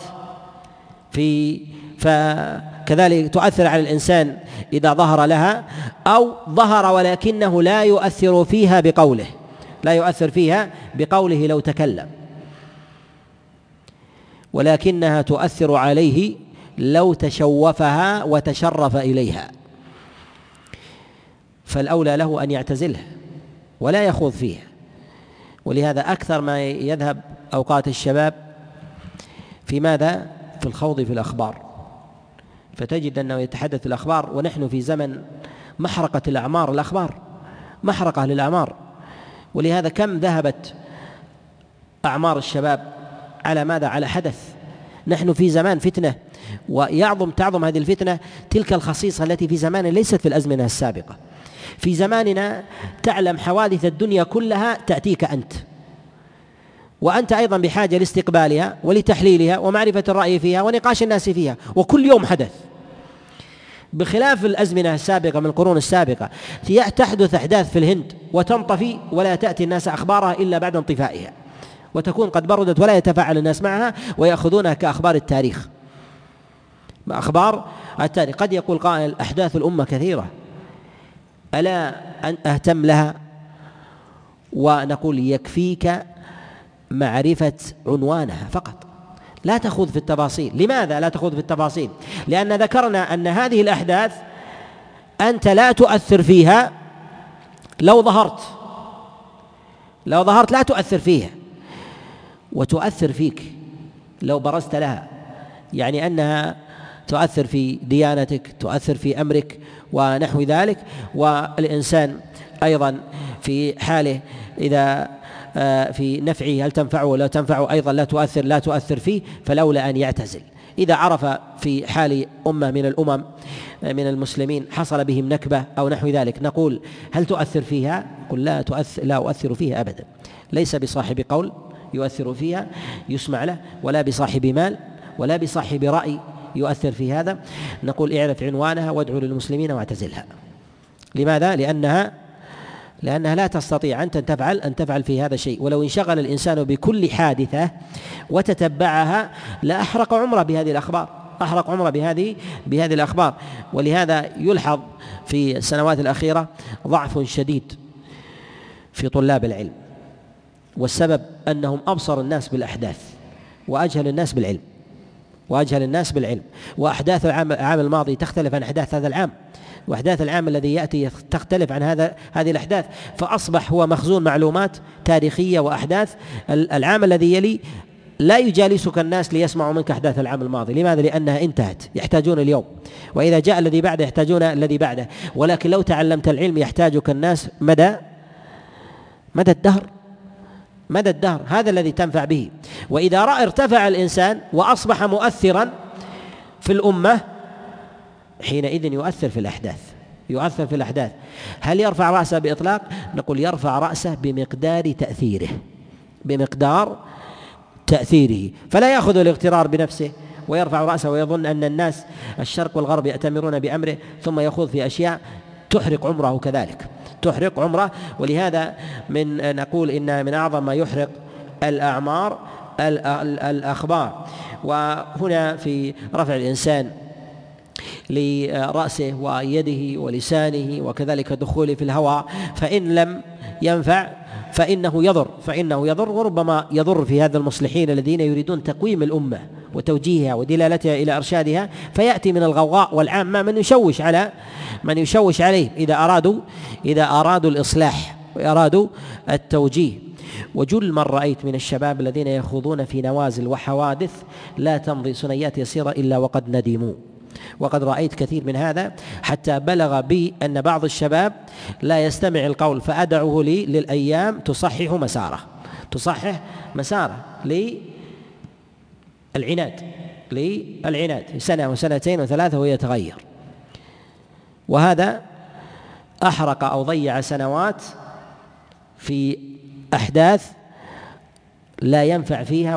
فكذلك تؤثر على الإنسان إذا ظهر لها، أو ظهر ولكنه لا يؤثر فيها بقوله لو تكلم، ولكنها تؤثر عليه لو تشوفها وتشرف إليها. فالأولى له أن يعتزلها ولا يخوض فيها. ولهذا أكثر ما يذهب أوقات الشباب في ماذا؟ في الخوض في الأخبار، فتجد أنه يتحدث الأخبار، ونحن في زمن محرقة الأعمار، الأخبار محرقة للأعمار، ولهذا كم ذهبت أعمار الشباب على ماذا؟ على حدث. نحن في زمان فتنة، تعظم هذه الفتنة تلك الخصيصة التي في زمان ليست في الأزمنة السابقة. في زماننا تعلم حوادث الدنيا كلها تأتيك أنت، وأنت أيضا بحاجة لاستقبالها ولتحليلها ومعرفة الرأي فيها ونقاش الناس فيها، وكل يوم حدث، بخلاف الأزمنة السابقة من القرون السابقة. تحدث أحداث في الهند وتنطفي ولا تأتي الناس أخبارها إلا بعد انطفائها، وتكون قد بردت ولا يتفاعل الناس معها ويأخذونها كأخبار التاريخ. أخبار التاريخ قد يقول قائل: أحداث الأمة كثيرة، ألا أن أهتم لها؟ ونقول: يكفيك معرفة عنوانها فقط، لا تخوض في التفاصيل. لماذا لا تخوض في التفاصيل؟ لأن ذكرنا أن هذه الأحداث أنت لا تؤثر فيها لو ظهرت لا تؤثر فيها، وتؤثر فيك لو برزت لها، يعني أنها تؤثر في ديانتك، تؤثر في أمرك ونحو ذلك. والإنسان أيضا في حاله إذا في نفعه هل تنفعه ولا تنفعه أيضا لا تؤثر فيه، فلولا أن يعتزل. إذا عرف في حال أمة من الأمم من المسلمين حصل بهم نكبة أو نحو ذلك، نقول: هل تؤثر فيها؟ قل: لا أؤثر فيها أبدا. ليس بصاحب قول يؤثر فيها يسمع له، ولا بصاحب مال، ولا بصاحب رأي يؤثر في هذا. نقول: اعرف عنوانها وادعو للمسلمين واعتزلها. لماذا؟ لأنها لا تستطيع أن تفعل في هذا شيء. ولو انشغل الإنسان بكل حادثة وتتبعها لأحرق عمره بهذه الأخبار. ولهذا يلحظ في السنوات الأخيرة ضعف شديد في طلاب العلم، والسبب أنهم أبصر الناس بالأحداث وأجهل الناس بالعلم. وأحداث العام الماضي تختلف عن أحداث هذا العام، وأحداث العام الذي يأتي تختلف عن هذه الأحداث، فأصبح هو مخزون معلومات تاريخية وأحداث العام الذي يلي لا يجالسك الناس ليسمعوا منك أحداث العام الماضي. لماذا؟ لأنها انتهت، يحتاجون اليوم، وإذا جاء الذي بعده يحتاجون الذي بعده. ولكن لو تعلمت العلم يحتاجك الناس مدى الدهر، هذا الذي تنفع به. وإذا ارتفع الإنسان وأصبح مؤثرا في الأمة حينئذ يؤثر في الأحداث. هل يرفع رأسه بإطلاق؟ نقول: يرفع رأسه بمقدار تأثيره، فلا يأخذ الاغترار بنفسه ويرفع رأسه ويظن أن الناس الشرق والغرب يأتمرون بأمره، ثم يخوض في أشياء تحرق عمره كذلك، ولهذا نقول إن من أعظم ما يحرق الأعمار الأخبار. وهنا في رفع الإنسان لرأسه ويده ولسانه وكذلك دخوله في الهواء، فإن لم ينفع فإنه يضر، وربما يضر في هذا المصلحين الذين يريدون تقويم الأمة وتوجيهها ودلالتها إلى إرشادها، فيأتي من الغوغاء والعامة من يشوش عليه إذا أرادوا الإصلاح وأرادوا التوجيه. وجل من رأيت من الشباب الذين يخوضون في نوازل وحوادث لا تمضي سنيات يسيرة إلا وقد ندموا، وقد رأيت كثير من هذا، حتى بلغ بي أن بعض الشباب لا يستمع القول فأدعه لي للأيام تصحح مساره للعناد سنة وسنتين وثلاثة ويتغير. وهذا أحرق أو ضيع سنوات في أحداث لا ينفع فيها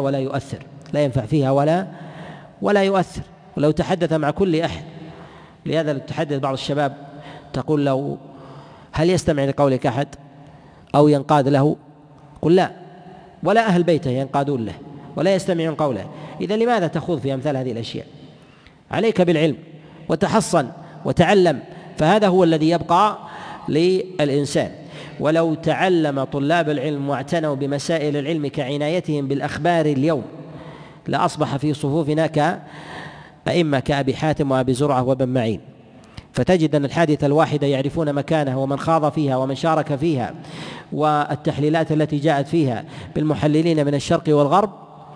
ولا يؤثر، ولو تحدث مع كل أحد. لهذا تحدث بعض الشباب تقول له: هل يستمع لقولك أحد أو ينقاد له؟ قل: لا، ولا أهل بيته ينقادون له ولا يستمعون قوله. إذا لماذا تخوض في أمثال هذه الأشياء؟ عليك بالعلم وتحصن وتعلم، فهذا هو الذي يبقى للإنسان. ولو تعلم طلاب العلم واعتنوا بمسائل العلم كعنايتهم بالأخبار اليوم لأصبح في صفوفنا كأئمة كأبي حاتم وأبي زرعة وابن معين، فتجد أن الحادثة الواحدة يعرفون مكانه ومن خاض فيها ومن شارك فيها والتحليلات التي جاءت فيها بالمحللين من الشرق والغرب.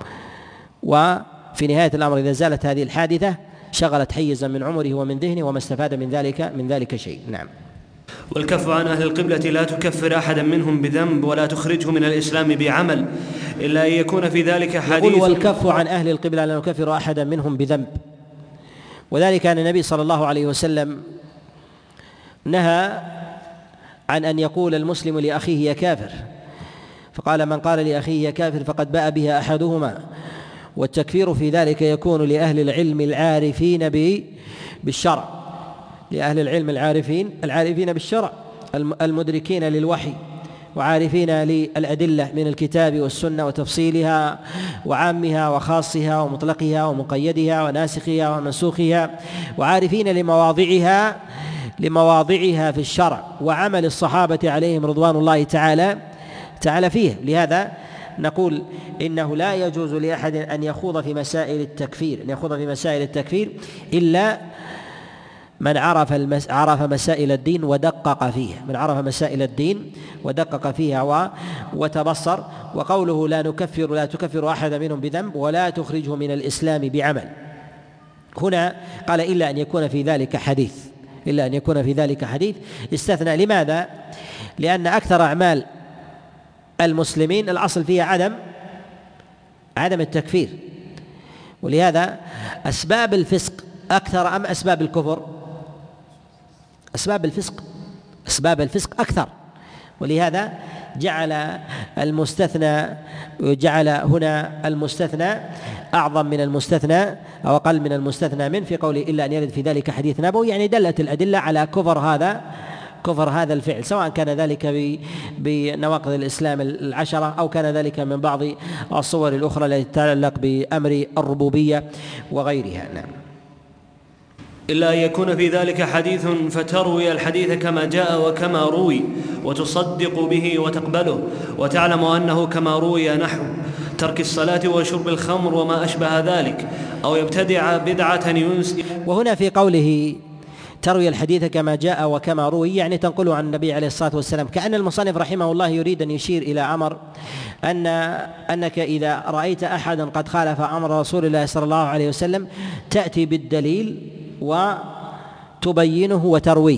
وفي نهاية الأمر إذا زالت هذه الحادثة شغلت حيزا من عمره ومن ذهنه وما استفاد من ذلك شيء. نعم. والكف عن أهل القبلة لا تكفر أحدا منهم بذنب ولا تخرجه من الإسلام بعمل إلا أن يكون في ذلك حديث. يقول والكف عن أهل القبلة لا نكفر أحدا منهم بذنب، وذلك أن النبي صلى الله عليه وسلم نهى عن أن يقول المسلم لأخيه يا كافر، فقال من قال لأخيه يا كافر فقد باء بها أحدهما. والتكفير في ذلك يكون لأهل العلم العارفين بالشرع، لأهل العلم العارفين بالشرع المدركين للوحي وعارفين للأدلة من الكتاب والسنة وتفصيلها وعامها وخاصها ومطلقها ومقيدها وناسخها ومنسوخها، وعارفين لمواضعها في الشرع وعمل الصحابة عليهم رضوان الله تعالى فيه. لهذا نقول إنه لا يجوز لأحد أن يخوض في مسائل التكفير إلا من عرف مسائل الدين ودقق فيها وتبصر. وقوله لا تكفر أحد منهم بذنب ولا تخرجه من الإسلام بعمل، هنا قال إلا أن يكون في ذلك حديث استثنى. لماذا؟ لأن أكثر أعمال المسلمين الأصل فيها عدم التكفير، ولهذا أسباب الفسق أكثر أم أسباب الكفر؟ أسباب الفسق أكثر، ولهذا جعل هنا المستثنى أعظم من المستثنى أو أقل من المستثنى من، في قوله إلا أن يرد في ذلك حديث نبوي، يعني دلت الأدلة على كفر هذا الفعل، سواء كان ذلك بنواقض الإسلام 10 أو كان ذلك من بعض الصور الأخرى التي تتعلق بأمر الربوبية وغيرها. نعم. إلا أن يكون في ذلك حديث فتروي الحديث كما جاء وكما روي وتصدق به وتقبله وتعلم أنه كما روي، نحو ترك الصلاة وشرب الخمر وما أشبه ذلك، أو يبتدع بدعة ينسي. وهنا في قوله تروي الحديث كما جاء وكما روي يعني تنقله عن النبي عليه الصلاة والسلام، كأن المصنف رحمه الله يريد أن يشير إلى أمر أنك إذا رأيت أحدا قد خالف أمر رسول الله صلى الله عليه وسلم تأتي بالدليل وتبينه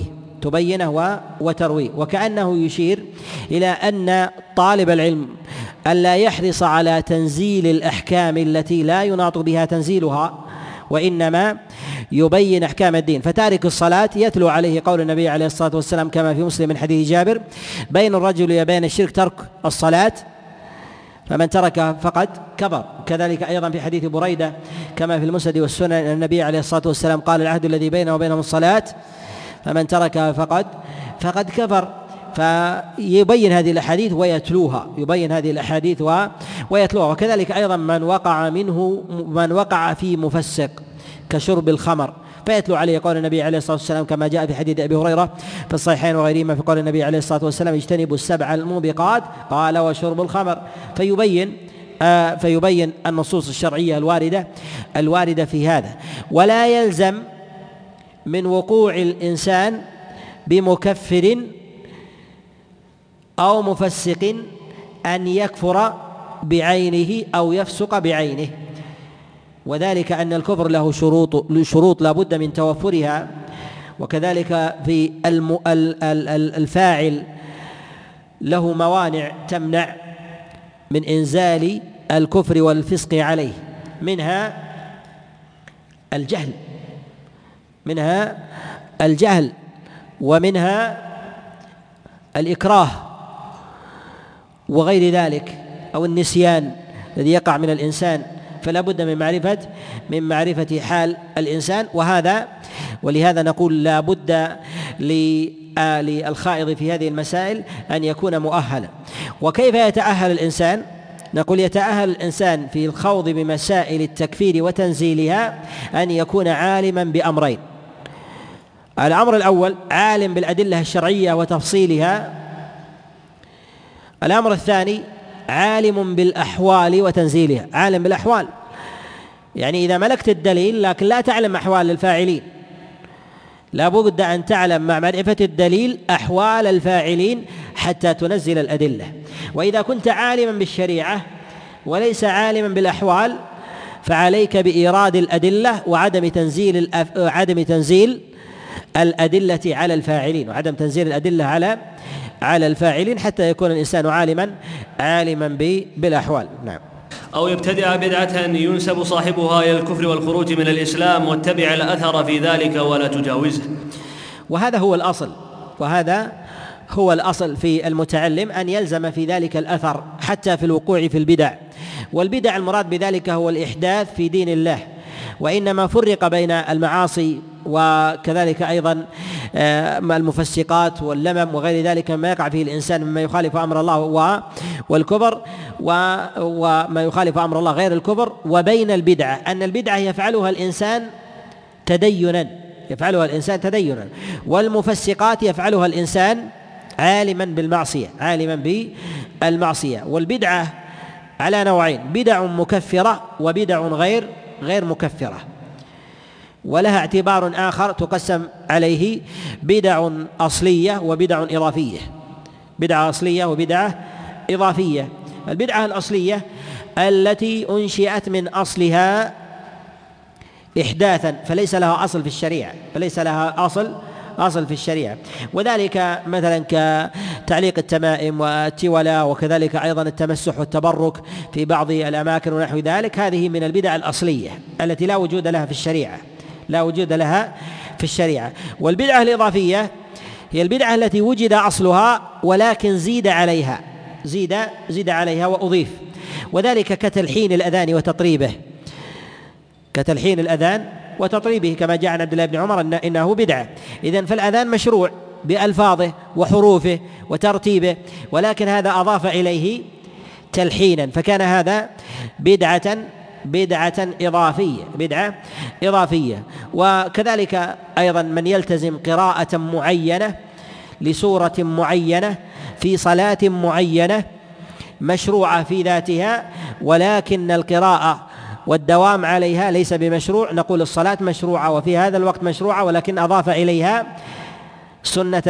وترويه، وكأنه يشير إلى أن طالب العلم ألا يحرص على تنزيل الأحكام التي لا يناط بها تنزيلها، وإنما يبين أحكام الدين. فتارك الصلاة يتلو عليه قول النبي عليه الصلاة والسلام كما في مسلم من حديث جابر: بين الرجل وبين الشرك ترك الصلاة، فمن ترك فقد كفر. كذلك أيضا في حديث بريدة كما في المسند والسنن النبي عليه الصلاة والسلام قال: العهد الذي بينه وبينهم الصلاة، فمن تركها فقد كفر. فيبين هذه الأحاديث ويتلوها. وكذلك أيضا من وقع في مفسق كشرب الخمر فيتلو عليه قول النبي عليه الصلاة والسلام كما جاء في حديث أبي هريرة في الصحيحين وغيرهما في قول النبي عليه الصلاة والسلام: اجتنبوا السبع الموبقات، قال: وشرب الخمر. فيبين النصوص الشرعية الواردة في هذا. ولا يلزم من وقوع الإنسان بمكفر أو مفسق أن يكفر بعينه أو يفسق بعينه، وذلك أن الكفر له شروط لا بد من توفرها، وكذلك في الفاعل له موانع تمنع من إنزال الكفر والفسق عليه، منها الجهل ومنها الإكراه وغير ذلك، أو النسيان الذي يقع من الإنسان، فلا بد من معرفة حال الإنسان. ولهذا نقول لا بد للخائض في هذه المسائل أن يكون مؤهلا. وكيف يتأهل الإنسان؟ نقول يتأهل الإنسان في الخوض بمسائل التكفير وتنزيلها أن يكون عالما بأمرين: الأمر الأول عالم بالأدلة الشرعية وتفصيلها، الأمر الثاني عالم بالأحوال وتنزيلها. عالم بالأحوال يعني إذا ملكت الدليل لكن لا تعلم أحوال الفاعلين، لا بد أن تعلم مع معرفة الدليل أحوال الفاعلين حتى تنزل الأدلة. وإذا كنت عالما بالشريعة وليس عالما بالأحوال فعليك بإيراد الأدلة وعدم تنزيل الأدلة على الفاعلين، وعدم تنزيل الأدلة على الفاعلين حتى يكون الإنسان عالما بالأحوال. نعم. أو يبتدع بدعة ينسب صاحبها إلى الكفر والخروج من الإسلام واتبع الأثر في ذلك ولا تجاوزه. وهذا هو الأصل في المتعلم أن يلزم في ذلك الأثر حتى في الوقوع في البدع. والبدع المراد بذلك هو الإحداث في دين الله، وإنما فرق بين المعاصي وكذلك أيضا المفسقات واللمم وغير ذلك مما يقع فيه الإنسان مما يخالف أمر الله والكبر وما يخالف أمر الله غير الكبر، وبين البدعة أن البدعة يفعلها الإنسان تدينا، والمفسقات يفعلها الإنسان عالما بالمعصية. والبدعة على نوعين: بدع مكفرة وبدع غير مكفرة، ولها اعتبار آخر تقسم عليه: بدع أصلية وبدع إضافية. بدعة أصلية وبدعة إضافية. البدعة الأصلية التي أنشئت من أصلها إحداثا فليس لها أصل في الشريعة، وذلك مثلا كتعليق التمائم والتولى، وكذلك أيضا التمسح والتبرك في بعض الأماكن ونحو ذلك. هذه من البدع الأصلية التي لا وجود لها في الشريعة. والبدعة الإضافية هي البدعة التي وجد أصلها ولكن زيد عليها وأضيف، وذلك كتلحين الأذان وتطريبه كما جاء عن عبد الله بن عمر إنه بدعة. إذن فالأذان مشروع بألفاظه وحروفه وترتيبه، ولكن هذا أضاف إليه تلحينا فكان هذا بدعة إضافية. وكذلك أيضا من يلتزم قراءة معينة لسورة معينة في صلاة معينة مشروعة في ذاتها، ولكن القراءة والدوام عليها ليس بمشروع، نقول الصلاة مشروعة وفي هذا الوقت مشروعة، ولكن أضاف إليها سنة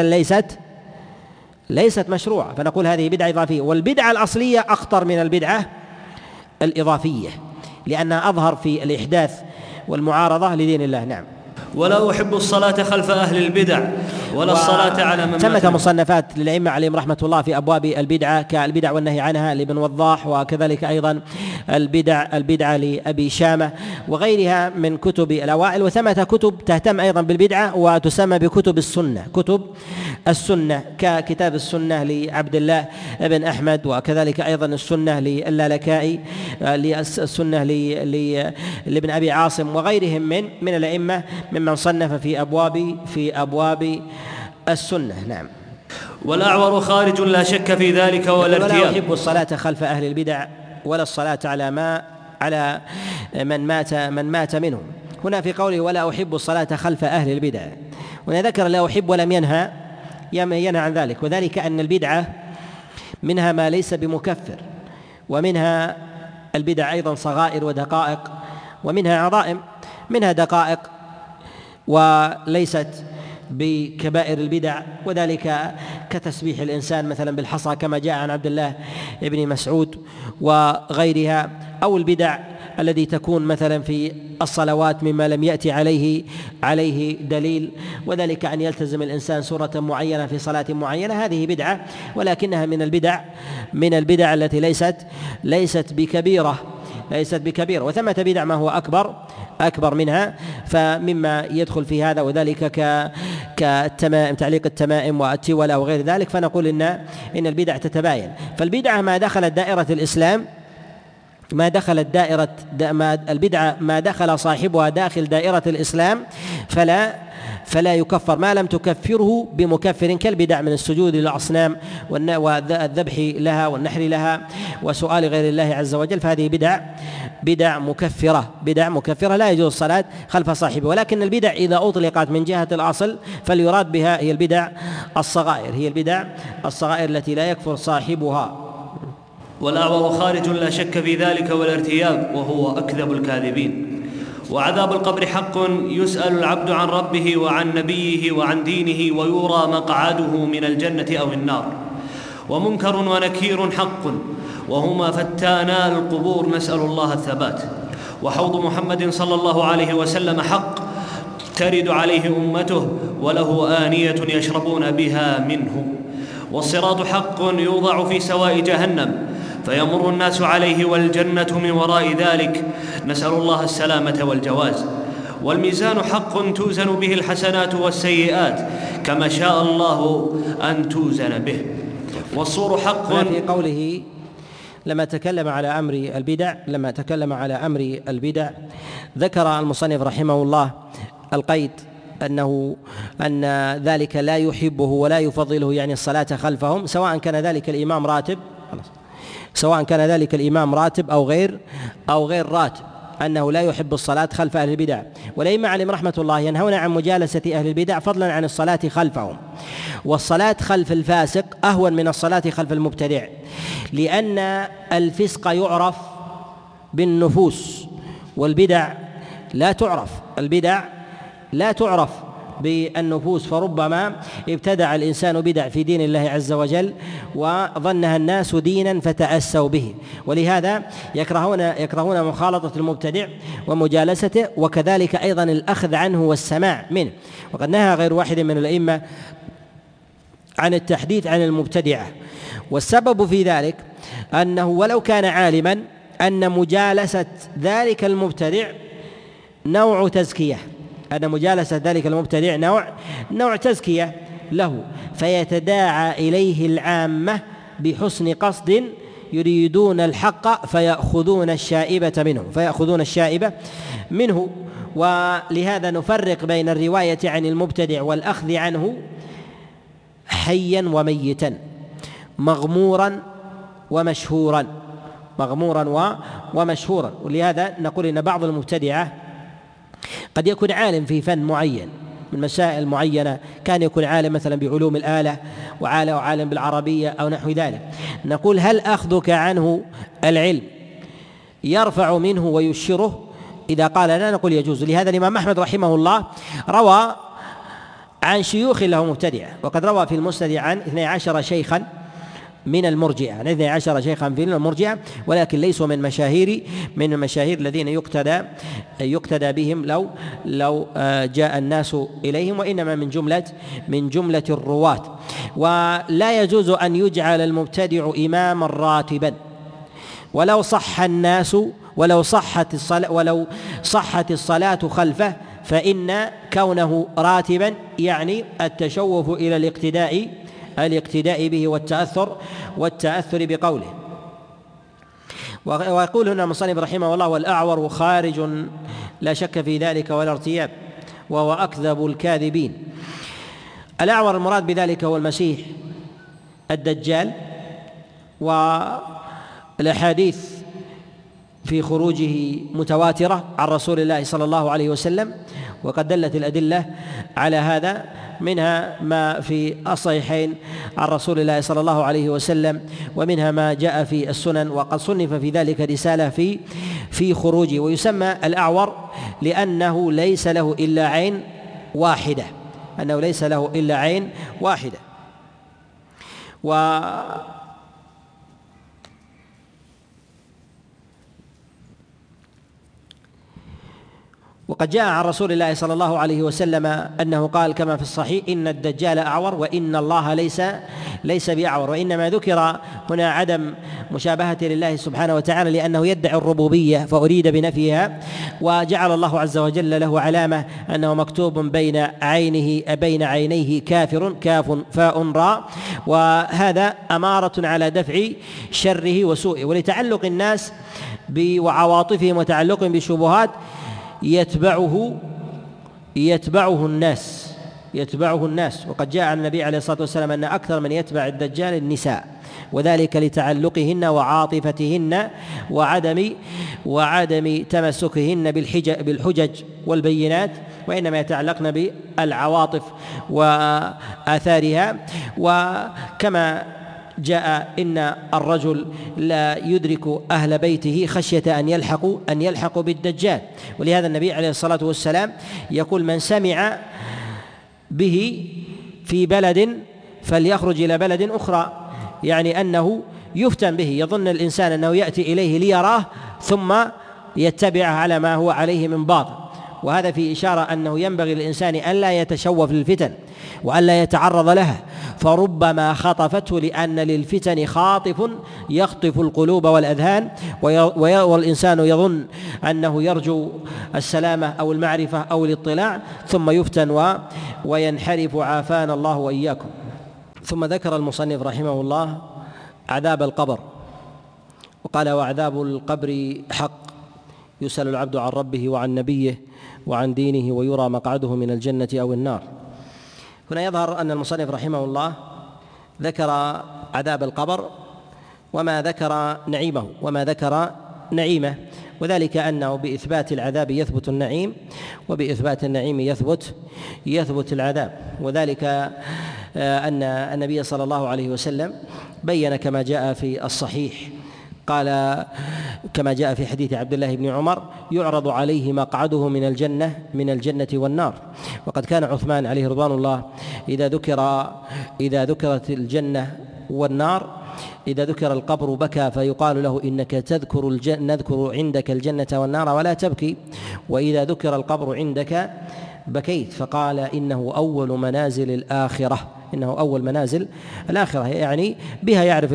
ليست مشروعة، فنقول هذه بدعة إضافية. والبدعة الأصلية أخطر من البدعة الإضافية لأنها أظهر في الإحداث والمعارضة لدين الله. نعم. ولا أحب الصلاة خلف أهل البدع ولا الصلاة على من ثمة مصنفات للأئمة عليهم رحمة الله في أبواب البدعة كالبدع والنهي عنها لابن وضاح، وكذلك أيضا البدعة لأبي شامة وغيرها من كتب الأوائل. وثمة كتب تهتم أيضا بالبدعة وتسمى بكتب السنة ككتاب السنة لعبد الله بن أحمد، وكذلك أيضا السنة للالكائي، السنة لابن أبي عاصم وغيرهم من الأئمة ممن صنف في أبواب السنة. نعم. والأعور خارج لا شك في ذلك ولا ارتياب. ولا يحب الصلاة خلف أهل البدع ولا الصلاة على من مات منهم. هنا في قوله ولا أحب الصلاة خلف أهل البدع، هنا ذكر لا أحب ولم ينهى عن ذلك، وذلك أن البدعة منها ما ليس بمكفر، ومنها البدع أيضا صغائر ودقائق، ومنها عظائم، منها دقائق وليست بكبائر البدع، وذلك كتسبيح الإنسان مثلا بالحصى كما جاء عن عبد الله بن مسعود وغيرها، أو البدع الذي تكون مثلا في الصلوات مما لم يأتي عليه دليل، وذلك أن يلتزم الإنسان سورة معينة في صلاة معينة، هذه بدعة ولكنها من البدع التي ليست بكبيرة. وثمة بدع ما هو أكبر منها، فمما يدخل في هذا وذلك كالتمائم، تعليق التمائم والتولى وغير ذلك، فنقول إن البدع تتباين. فالبدعة ما دخلت دائرة الإسلام، البدعة ما دخل صاحبها داخل دائرة الإسلام فلا يكفر ما لم تكفره بمكفر، كالبدع من السجود للأصنام والذبح لها والنحر لها وسؤال غير الله عز وجل، فهذه بدع مكفرة لا يجوز الصلاة خلف صاحبه. ولكن البدع إذا أطلقت من جهة الأصل فاليراد بها هي البدع الصغائر التي لا يكفر صاحبها. والأعور خارج لا شك في ذلك ولا ارتياب، وهو أكذب الكاذبين. وعذاب القبر حق، يسأل العبد عن ربه وعن نبيه وعن دينه، ويرى مقعده من الجنة أو النار. ومنكر ونكير حق، وهما فتانا القبور، نسأل الله الثبات. وحوض محمد صلى الله عليه وسلم حق ترد عليه أمته، وله آنية يشربون بها منه. والصراط حق يوضع في سواء جهنم فيمر الناس عليه، والجنة من وراء ذلك، نسأل الله السلامة والجواز. والميزان حق توزن به الحسنات والسيئات كما شاء الله أن توزن به. والصور حق. في قوله لما تكلم على أمر البدع ذكر المصنف رحمه الله القيد أن ذلك لا يحبه ولا يفضله، يعني الصلاة خلفهم، سواء كان ذلك الإمام راتب أو غير راتب، أنه لا يحب الصلاة خلف أهل البدع. والأئمة عليهم رحمة الله ينهون عن مجالسة أهل البدع فضلا عن الصلاة خلفهم. والصلاة خلف الفاسق أهون من الصلاة خلف المبتدع، لأن الفسق يعرف بالنفوس، والبدع لا تعرف بالنفوس، فربما ابتدع الإنسان بدع في دين الله عز وجل وظنها الناس دينا فتأسوا به، ولهذا يكرهون مخالطة المبتدع ومجالسته، وكذلك أيضا الأخذ عنه والسماع منه. وقد نهى غير واحد من الأئمة عن التحديث عن المبتدعة، والسبب في ذلك أنه ولو كان عالما أن مجالسة ذلك المبتدع نوع تزكية، نوع تزكية له، فيتداعى إليه العامة بحسن قصد يريدون الحق فيأخذون الشائبة منه. ولهذا نفرق بين الرواية عن المبتدع والأخذ عنه حيا وميتا، مغمورا ومشهورا. ولهذا نقول إن بعض المبتدعة قد يكون عالم في فن معين من مسائل معينة، كان يكون عالم مثلا بعلوم الآلة وعالم بالعربية أو نحو ذلك، نقول هل أخذك عنه العلم يرفع منه ويشره؟ إذا قال لا نقول يجوز. لهذا الإمام أحمد رحمه الله روى عن شيوخ له مبتدعة، وقد روى في المسند عن 12 شيخا من المرجئة، ولكن ليسوا من المشاهير الذين يقتدى بهم لو جاء الناس إليهم، وإنما من جملة الرواة. ولا يجوز أن يجعل المبتدع إماما راتبا ولو صحت الصلاة خلفه، فإن كونه راتبا يعني التشوف إلى الاقتداء به والتأثر بقوله. ويقول هنا المصنف رحمه الله: والأعور خارج لا شك في ذلك ولا ارتياب، وهو أكذب الكاذبين. الأعور المراد بذلك هو المسيح الدجال، والأحاديث في خروجه متواترة عن رسول الله صلى الله عليه وسلم، وقد دلت الأدلة على هذا، منها ما في الصحيحين عن رسول الله صلى الله عليه وسلم، ومنها ما جاء في السنن، وقد صنف في ذلك رسالة في خروجه. ويسمى الأعور لأنه ليس له إلا عين واحدة، وقد جاء عن رسول الله صلى الله عليه وسلم أنه قال كما في الصحيح: إن الدجال أعور وإن الله ليس بأعور. وإنما ذكر هنا عدم مشابهة لله سبحانه وتعالى لأنه يدعي الربوبية فأريد بنفيها، وجعل الله عز وجل له علامة أنه مكتوب بين عينيه كافر، كاف فاء راء، وهذا أمارة على دفع شره وسوءه. ولتعلق الناس وعواطفهم وتعلقهم بالشبهات يتبعه الناس. وقد جاء عن النبي عليه الصلاة والسلام أن أكثر من يتبع الدجال النساء، وذلك لتعلقهن وعاطفتهن وعدم تمسكهن بالحجج والبينات، وإنما يتعلقن بالعواطف وآثارها. وكما جاء إن الرجل لا يدرك أهل بيته خشية أن يلحقوا بالدجال، ولهذا النبي عليه الصلاة والسلام يقول: من سمع به في بلد فليخرج إلى بلد أخرى. يعني أنه يفتن به، يظن الإنسان أنه يأتي إليه ليراه ثم يتبعه على ما هو عليه من باطل، وهذا في إشارة أنه ينبغي للإنسان ألا يتشوف للفتن وألا يتعرض لها، فربما خطفته، لأن للفتن خاطف يخطف القلوب والأذهان، والإنسان يظن أنه يرجو السلامة أو المعرفة أو الاطلاع ثم يفتن وينحرف، عافانا الله وإياكم. ثم ذكر المصنف رحمه الله عذاب القبر، وقال: وعذاب القبر حق، يسأل العبد عن ربه وعن نبيه وعن دينه ويرى مقعده من الجنة أو النار. هنا يظهر أن المصنف رحمه الله ذكر عذاب القبر وما ذكر نعيمه، وذلك أنه بإثبات العذاب يثبت النعيم، وبإثبات النعيم يثبت العذاب، وذلك أن النبي صلى الله عليه وسلم بين كما جاء في الصحيح، قال كما جاء في حديث عبد الله بن عمر: يعرض عليه مقعده من الجنة والنار. وقد كان عثمان عليه رضوان الله إذا ذكرت الجنة والنار، إذا ذكر القبر بكى، فيقال له: إنك نذكر عندك الجنة والنار ولا تبكي، وإذا ذكر القبر عندك بكيت، فقال: إنه أول منازل الآخرة، يعني بها يعرف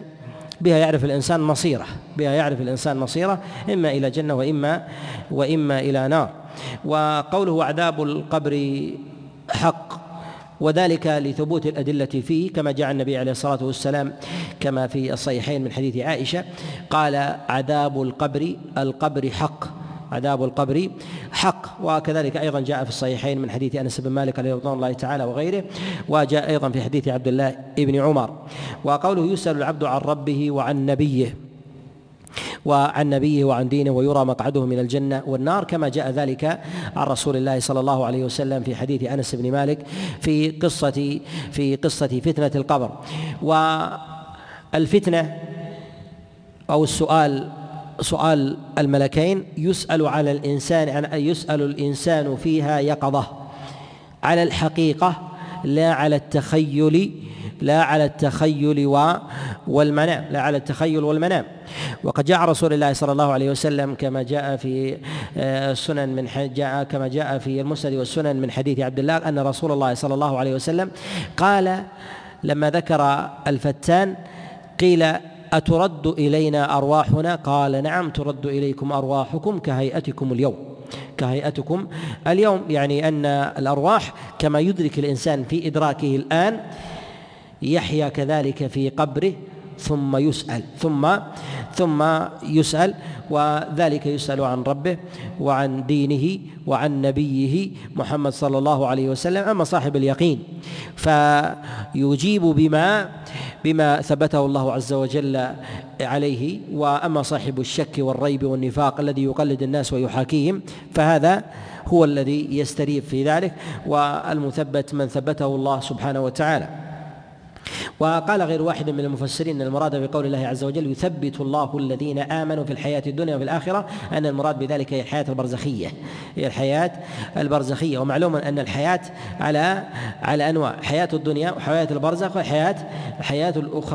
الإنسان مصيره إما إلى جنة وإما إلى نار. وقوله عذاب القبر حق، وذلك لثبوت الأدلة فيه، كما جاء النبي عليه الصلاة والسلام كما في الصحيحين من حديث عائشة قال: عذاب القبر حق. وكذلك أيضا جاء في الصحيحين من حديث أنس بن مالك عليه رضوان الله تعالى وغيره، وجاء أيضا في حديث عبد الله بن عمر. وقوله: يسأل العبد عن ربه وعن نبيه وعن دينه ويرى مقعده من الجنة والنار، كما جاء ذلك عن رسول الله صلى الله عليه وسلم في حديث أنس بن مالك في قصة فتنة القبر. والفتنة أو سؤال الملكين يسأل الإنسان فيها يقظة، على الحقيقة، لا على التخيل والمنام. وقد جاء رسول الله صلى الله عليه وسلم كما جاء في كما جاء في المسند والسنن من حديث عبد الله أن رسول الله صلى الله عليه وسلم قال لما ذكر الفتان: قيل: أترد إلينا أرواحنا؟ قال: نعم، ترد إليكم أرواحكم كهيئتكم اليوم، يعني أن الأرواح كما يدرك الإنسان في إدراكه الآن يحيا كذلك في قبره ثم يسأل، وذلك يسأل عن ربه وعن دينه وعن نبيه محمد صلى الله عليه وسلم. أما صاحب اليقين فيجيب بما ثبته الله عز وجل عليه، وأما صاحب الشك والريب والنفاق الذي يقلد الناس ويحاكيهم فهذا هو الذي يستريب في ذلك، والمثبت من ثبته الله سبحانه وتعالى. وقال غير واحد من المفسرين أن المراد بقول الله عز وجل: يثبت الله الذين آمنوا في الحياة الدنيا وفي الآخرة، أن المراد بذلك هي الحياة البرزخية. ومعلوم أن الحياة على أنواع: حياة الدنيا وحياة البرزخ والحياة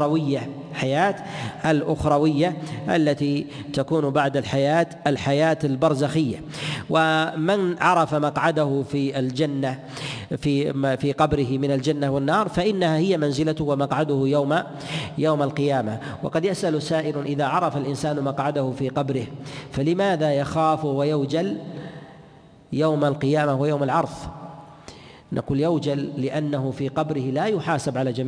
الأخروية التي تكون بعد الحياة البرزخية. ومن عرف مقعده في الجنة في قبره من الجنة والنار فإنها هي منزلته ومقعده يوم القيامة. وقد يسأل سائل: إذا عرف الإنسان مقعده في قبره فلماذا يخاف ويوجل يوم القيامة ويوم العرض؟ نقول: يوجل لأنه في قبره لا يحاسب على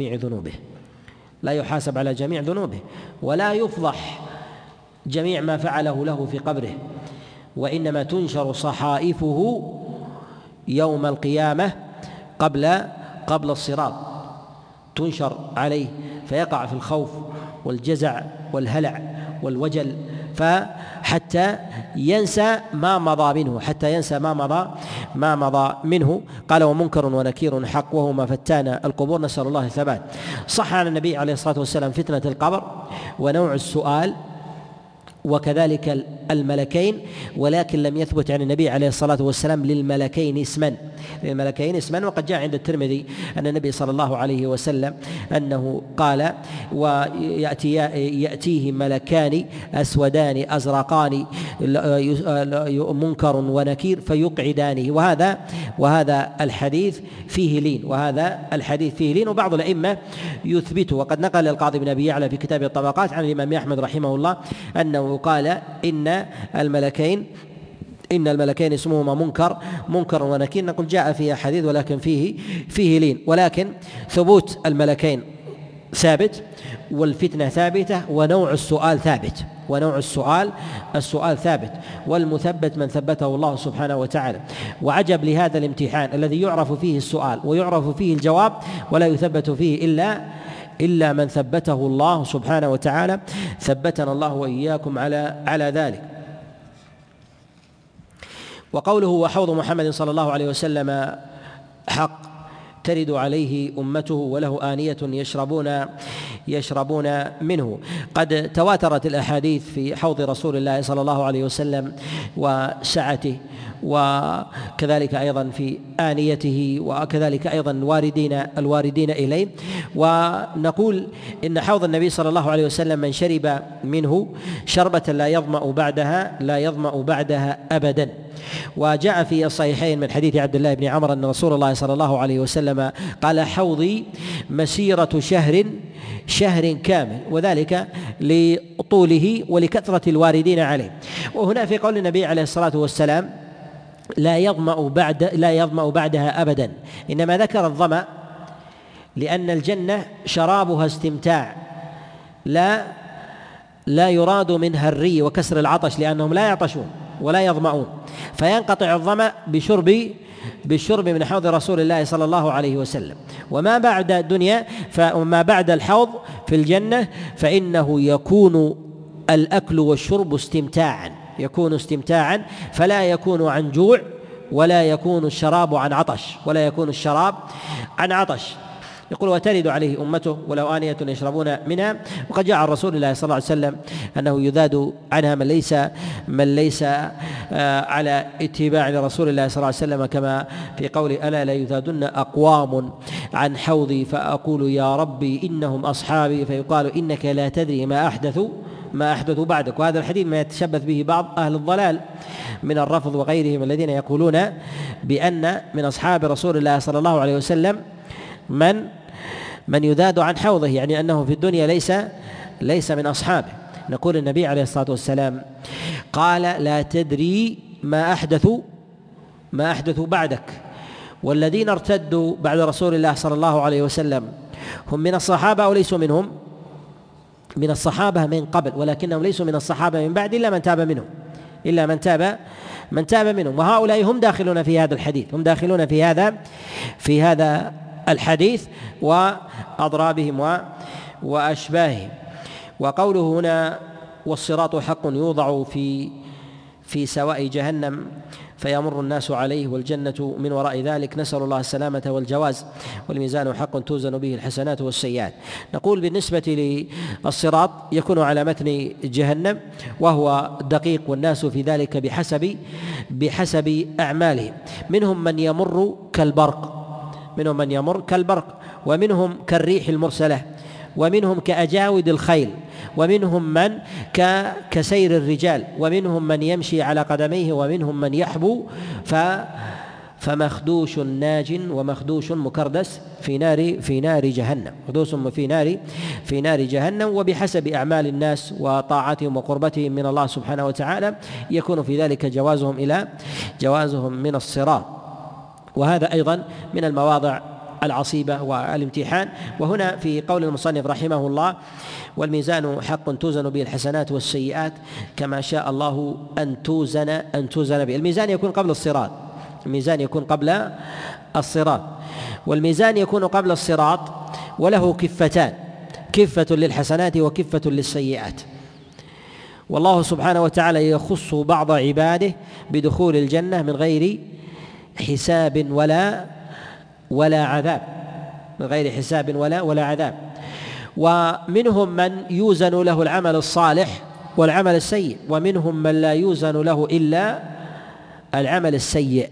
جميع ذنوبه، ولا يفضح جميع ما فعله له في قبره، وإنما تنشر صحائفه يوم القيامة قبل الصراط، تنشر عليه فيقع في الخوف والجزع والهلع والوجل، فحتى ينسى ما مضى منه. قال: ومنكر ونكير حق، وهما فتان القبور، نسأل الله الثبات. صح عن النبي عليه الصلاة والسلام فتنة القبر ونوع السؤال، وكذلك الملكين، ولكن لم يثبت عن النبي عليه الصلاة والسلام للملكين اسما. وقد جاء عند الترمذي أن النبي صلى الله عليه وسلم أنه قال: يأتيه ملكان أسودان أزرقان منكر ونكير فيقعدانه. وهذا الحديث فيه لين، وبعض الأئمة يثبته. وقد نقل القاضي بن أبي يعلى في كتاب الطبقات عن الإمام أحمد رحمه الله أنه قال: إن الملكين اسمهما منكر ونكير. نقول جاء فيها حديث ولكن فيه لين، ولكن ثبوت الملكين ثابت، والفتنة ثابتة، ونوع السؤال ثابت، والمثبت من ثبته الله سبحانه وتعالى. وعجب لهذا الامتحان الذي يعرف فيه السؤال ويعرف فيه الجواب، ولا يثبت فيه إلا من ثبته الله سبحانه وتعالى. ثبتنا الله وإياكم على ذلك. وقوله: وحوض محمد صلى الله عليه وسلم حق ترد عليه أمته وله آنية يشربون منه. قد تواترت الأحاديث في حوض رسول الله صلى الله عليه وسلم وسعته، وكذلك أيضا في آنيته، وكذلك أيضا الواردين إليه. ونقول إن حوض النبي صلى الله عليه وسلم من شرب منه شربة لا يظمأ بعدها أبدا. وجاء في الصحيحين من حديث عبد الله بن عمر أن رسول الله صلى الله عليه وسلم قال: حوضي مسيرة شهر كامل، وذلك لطوله ولكثرة الواردين عليه. وهنا في قول النبي عليه الصلاة والسلام لا يظمأ بعدها أبدا، إنما ذكر الظمأ لأن الجنة شرابها استمتاع، لا يراد منها الري وكسر العطش، لأنهم لا يعطشون ولا يظمأون، فينقطع الظمأ بالشرب من حوض رسول الله صلى الله عليه وسلم. وما بعد الدنيا وما بعد الحوض في الجنة فإنه يكون الأكل والشرب استمتاعا، فلا يكون عن جوع ولا يكون الشراب عن عطش. يقول: وترد عليه أمته ولو آنية يشربون منها. وقد جاء عن رسول الله صلى الله عليه وسلم أنه يذاد عنها من ليس على اتباع لرسول الله صلى الله عليه وسلم، كما في قول: ألا لا يذادن أقوام عن حوضي فأقول يا ربي إنهم أصحابي، فيقال إنك لا تدري ما أحدث بعدك. وهذا الحديث ما يتشبث به بعض أهل الضلال من الرفض وغيرهم الذين يقولون بأن من أصحاب رسول الله صلى الله عليه وسلم من يذاد عن حوضه، يعني أنه في الدنيا ليس من أصحابه. نقول النبي عليه الصلاة والسلام قال: لا تدري ما أحدث بعدك. والذين ارتدوا بعد رسول الله صلى الله عليه وسلم هم من الصحابة أو ليسوا منهم؟ من الصحابة من قبل، ولكنهم ليسوا من الصحابة من بعد إلا من تاب منهم. وهؤلاء هم داخلون في هذا الحديث، هم داخلون في هذا الحديث وأضرابهم وأشباههم. وقوله هنا: والصراط حق يوضع في سواء جهنم فيمر الناس عليه والجنة من وراء ذلك، نسأل الله السلامة والجواز، والميزان حق توزن به الحسنات والسيئات. نقول بالنسبة للصراط يكون على متن جهنم، وهو دقيق، والناس في ذلك بحسب أعمالهم. منهم من يمر كالبرق، ومنهم كالريح المرسلة، ومنهم كأجاود الخيل، ومنهم من كسير الرجال، ومنهم من يمشي على قدميه، ومنهم من يحبو فمخدوش ناج ومخدوش مكردس في نار جهنم، مخدوش في نار جهنم. وبحسب أعمال الناس وطاعتهم وقربتهم من الله سبحانه وتعالى يكون في ذلك جوازهم من الصراط. وهذا أيضا من المواضع العصيبة والامتحان. وهنا في قول المصنف رحمه الله: والميزان حق توزن به الحسنات والسيئات كما شاء الله أن توزن به. الميزان يكون قبل الصراط، والميزان يكون قبل الصراط وله كفتان، كفة للحسنات وكفة للسيئات. والله سبحانه وتعالى يخص بعض عباده بدخول الجنة من غير حساب ولا عذاب، من غير حساب ولا عذاب. ومنهم من يوزن له العمل الصالح والعمل السيء، ومنهم من لا يوزن له إلا العمل السيء،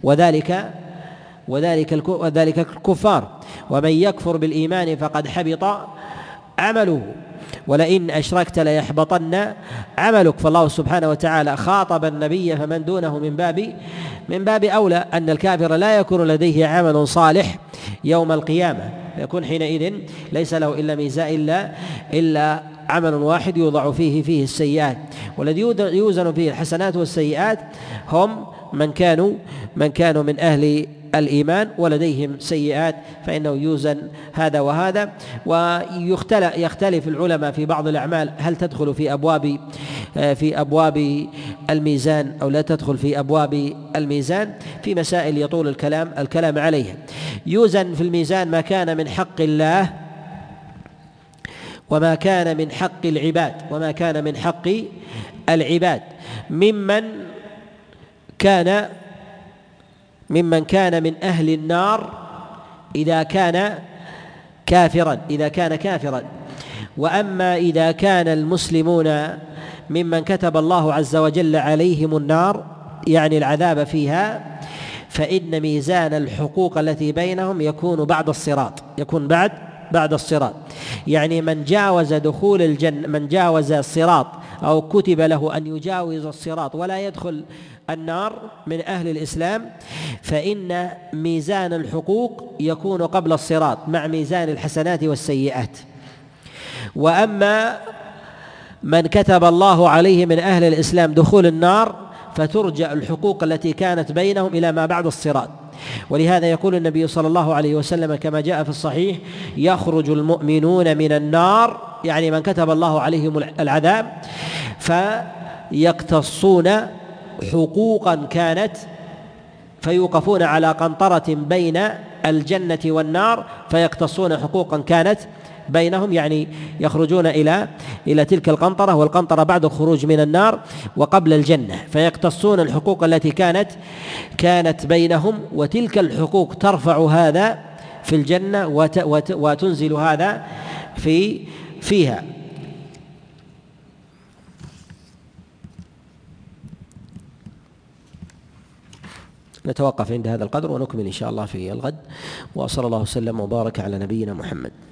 وذلك الكفار. ومن يكفر بالإيمان فقد حبط عمله ولئن أشركت ليحبطن عملك. فالله سبحانه وتعالى خاطب النبي فمن دونه من باب أولى أن الكافر لا يكون لديه عمل صالح يوم القيامة، يكون حينئذ ليس له إلا ميزان إلا عمل واحد يوضع فيه السيئات، والذي يوزن فيه الحسنات والسيئات هم من كانوا من أهل الإيمان ولديهم سيئات، فإنه يوزن هذا وهذا. ويختلف العلماء في بعض الأعمال هل تدخل في أبواب الميزان أو لا تدخل في أبواب الميزان، في مسائل يطول الكلام عليها. يوزن في الميزان ما كان من حق الله وما كان من حق العباد ممن كان من أهل النار إذا كان كافرا. وأما إذا كان المسلمون ممن كتب الله عز وجل عليهم النار يعني العذاب فيها، فإن ميزان الحقوق التي بينهم يكون بعد الصراط، يعني من جاوز دخول الجنة، من جاوز الصراط أو كتب له أن يجاوز الصراط ولا يدخل النار من أهل الإسلام، فإن ميزان الحقوق يكون قبل الصراط مع ميزان الحسنات والسيئات. وأما من كتب الله عليه من أهل الإسلام دخول النار فترجع الحقوق التي كانت بينهم إلى ما بعد الصراط. ولهذا يقول النبي صلى الله عليه وسلم كما جاء في الصحيح: يخرج المؤمنون من النار، يعني من كتب الله عليهم العذاب، فيقتصون حقوقا كانت، فيوقفون على قنطرة بين الجنة والنار فيقتصون حقوقا كانت بينهم، يعني يخرجون إلى تلك القنطرة، والقنطرة بعد الخروج من النار وقبل الجنة، فيقتصون الحقوق التي كانت بينهم، وتلك الحقوق ترفع هذا في الجنة وتنزل هذا فيها. نتوقف عند هذا القدر ونكمل إن شاء الله في الغد، وصلى الله وسلم وبارك على نبينا محمد.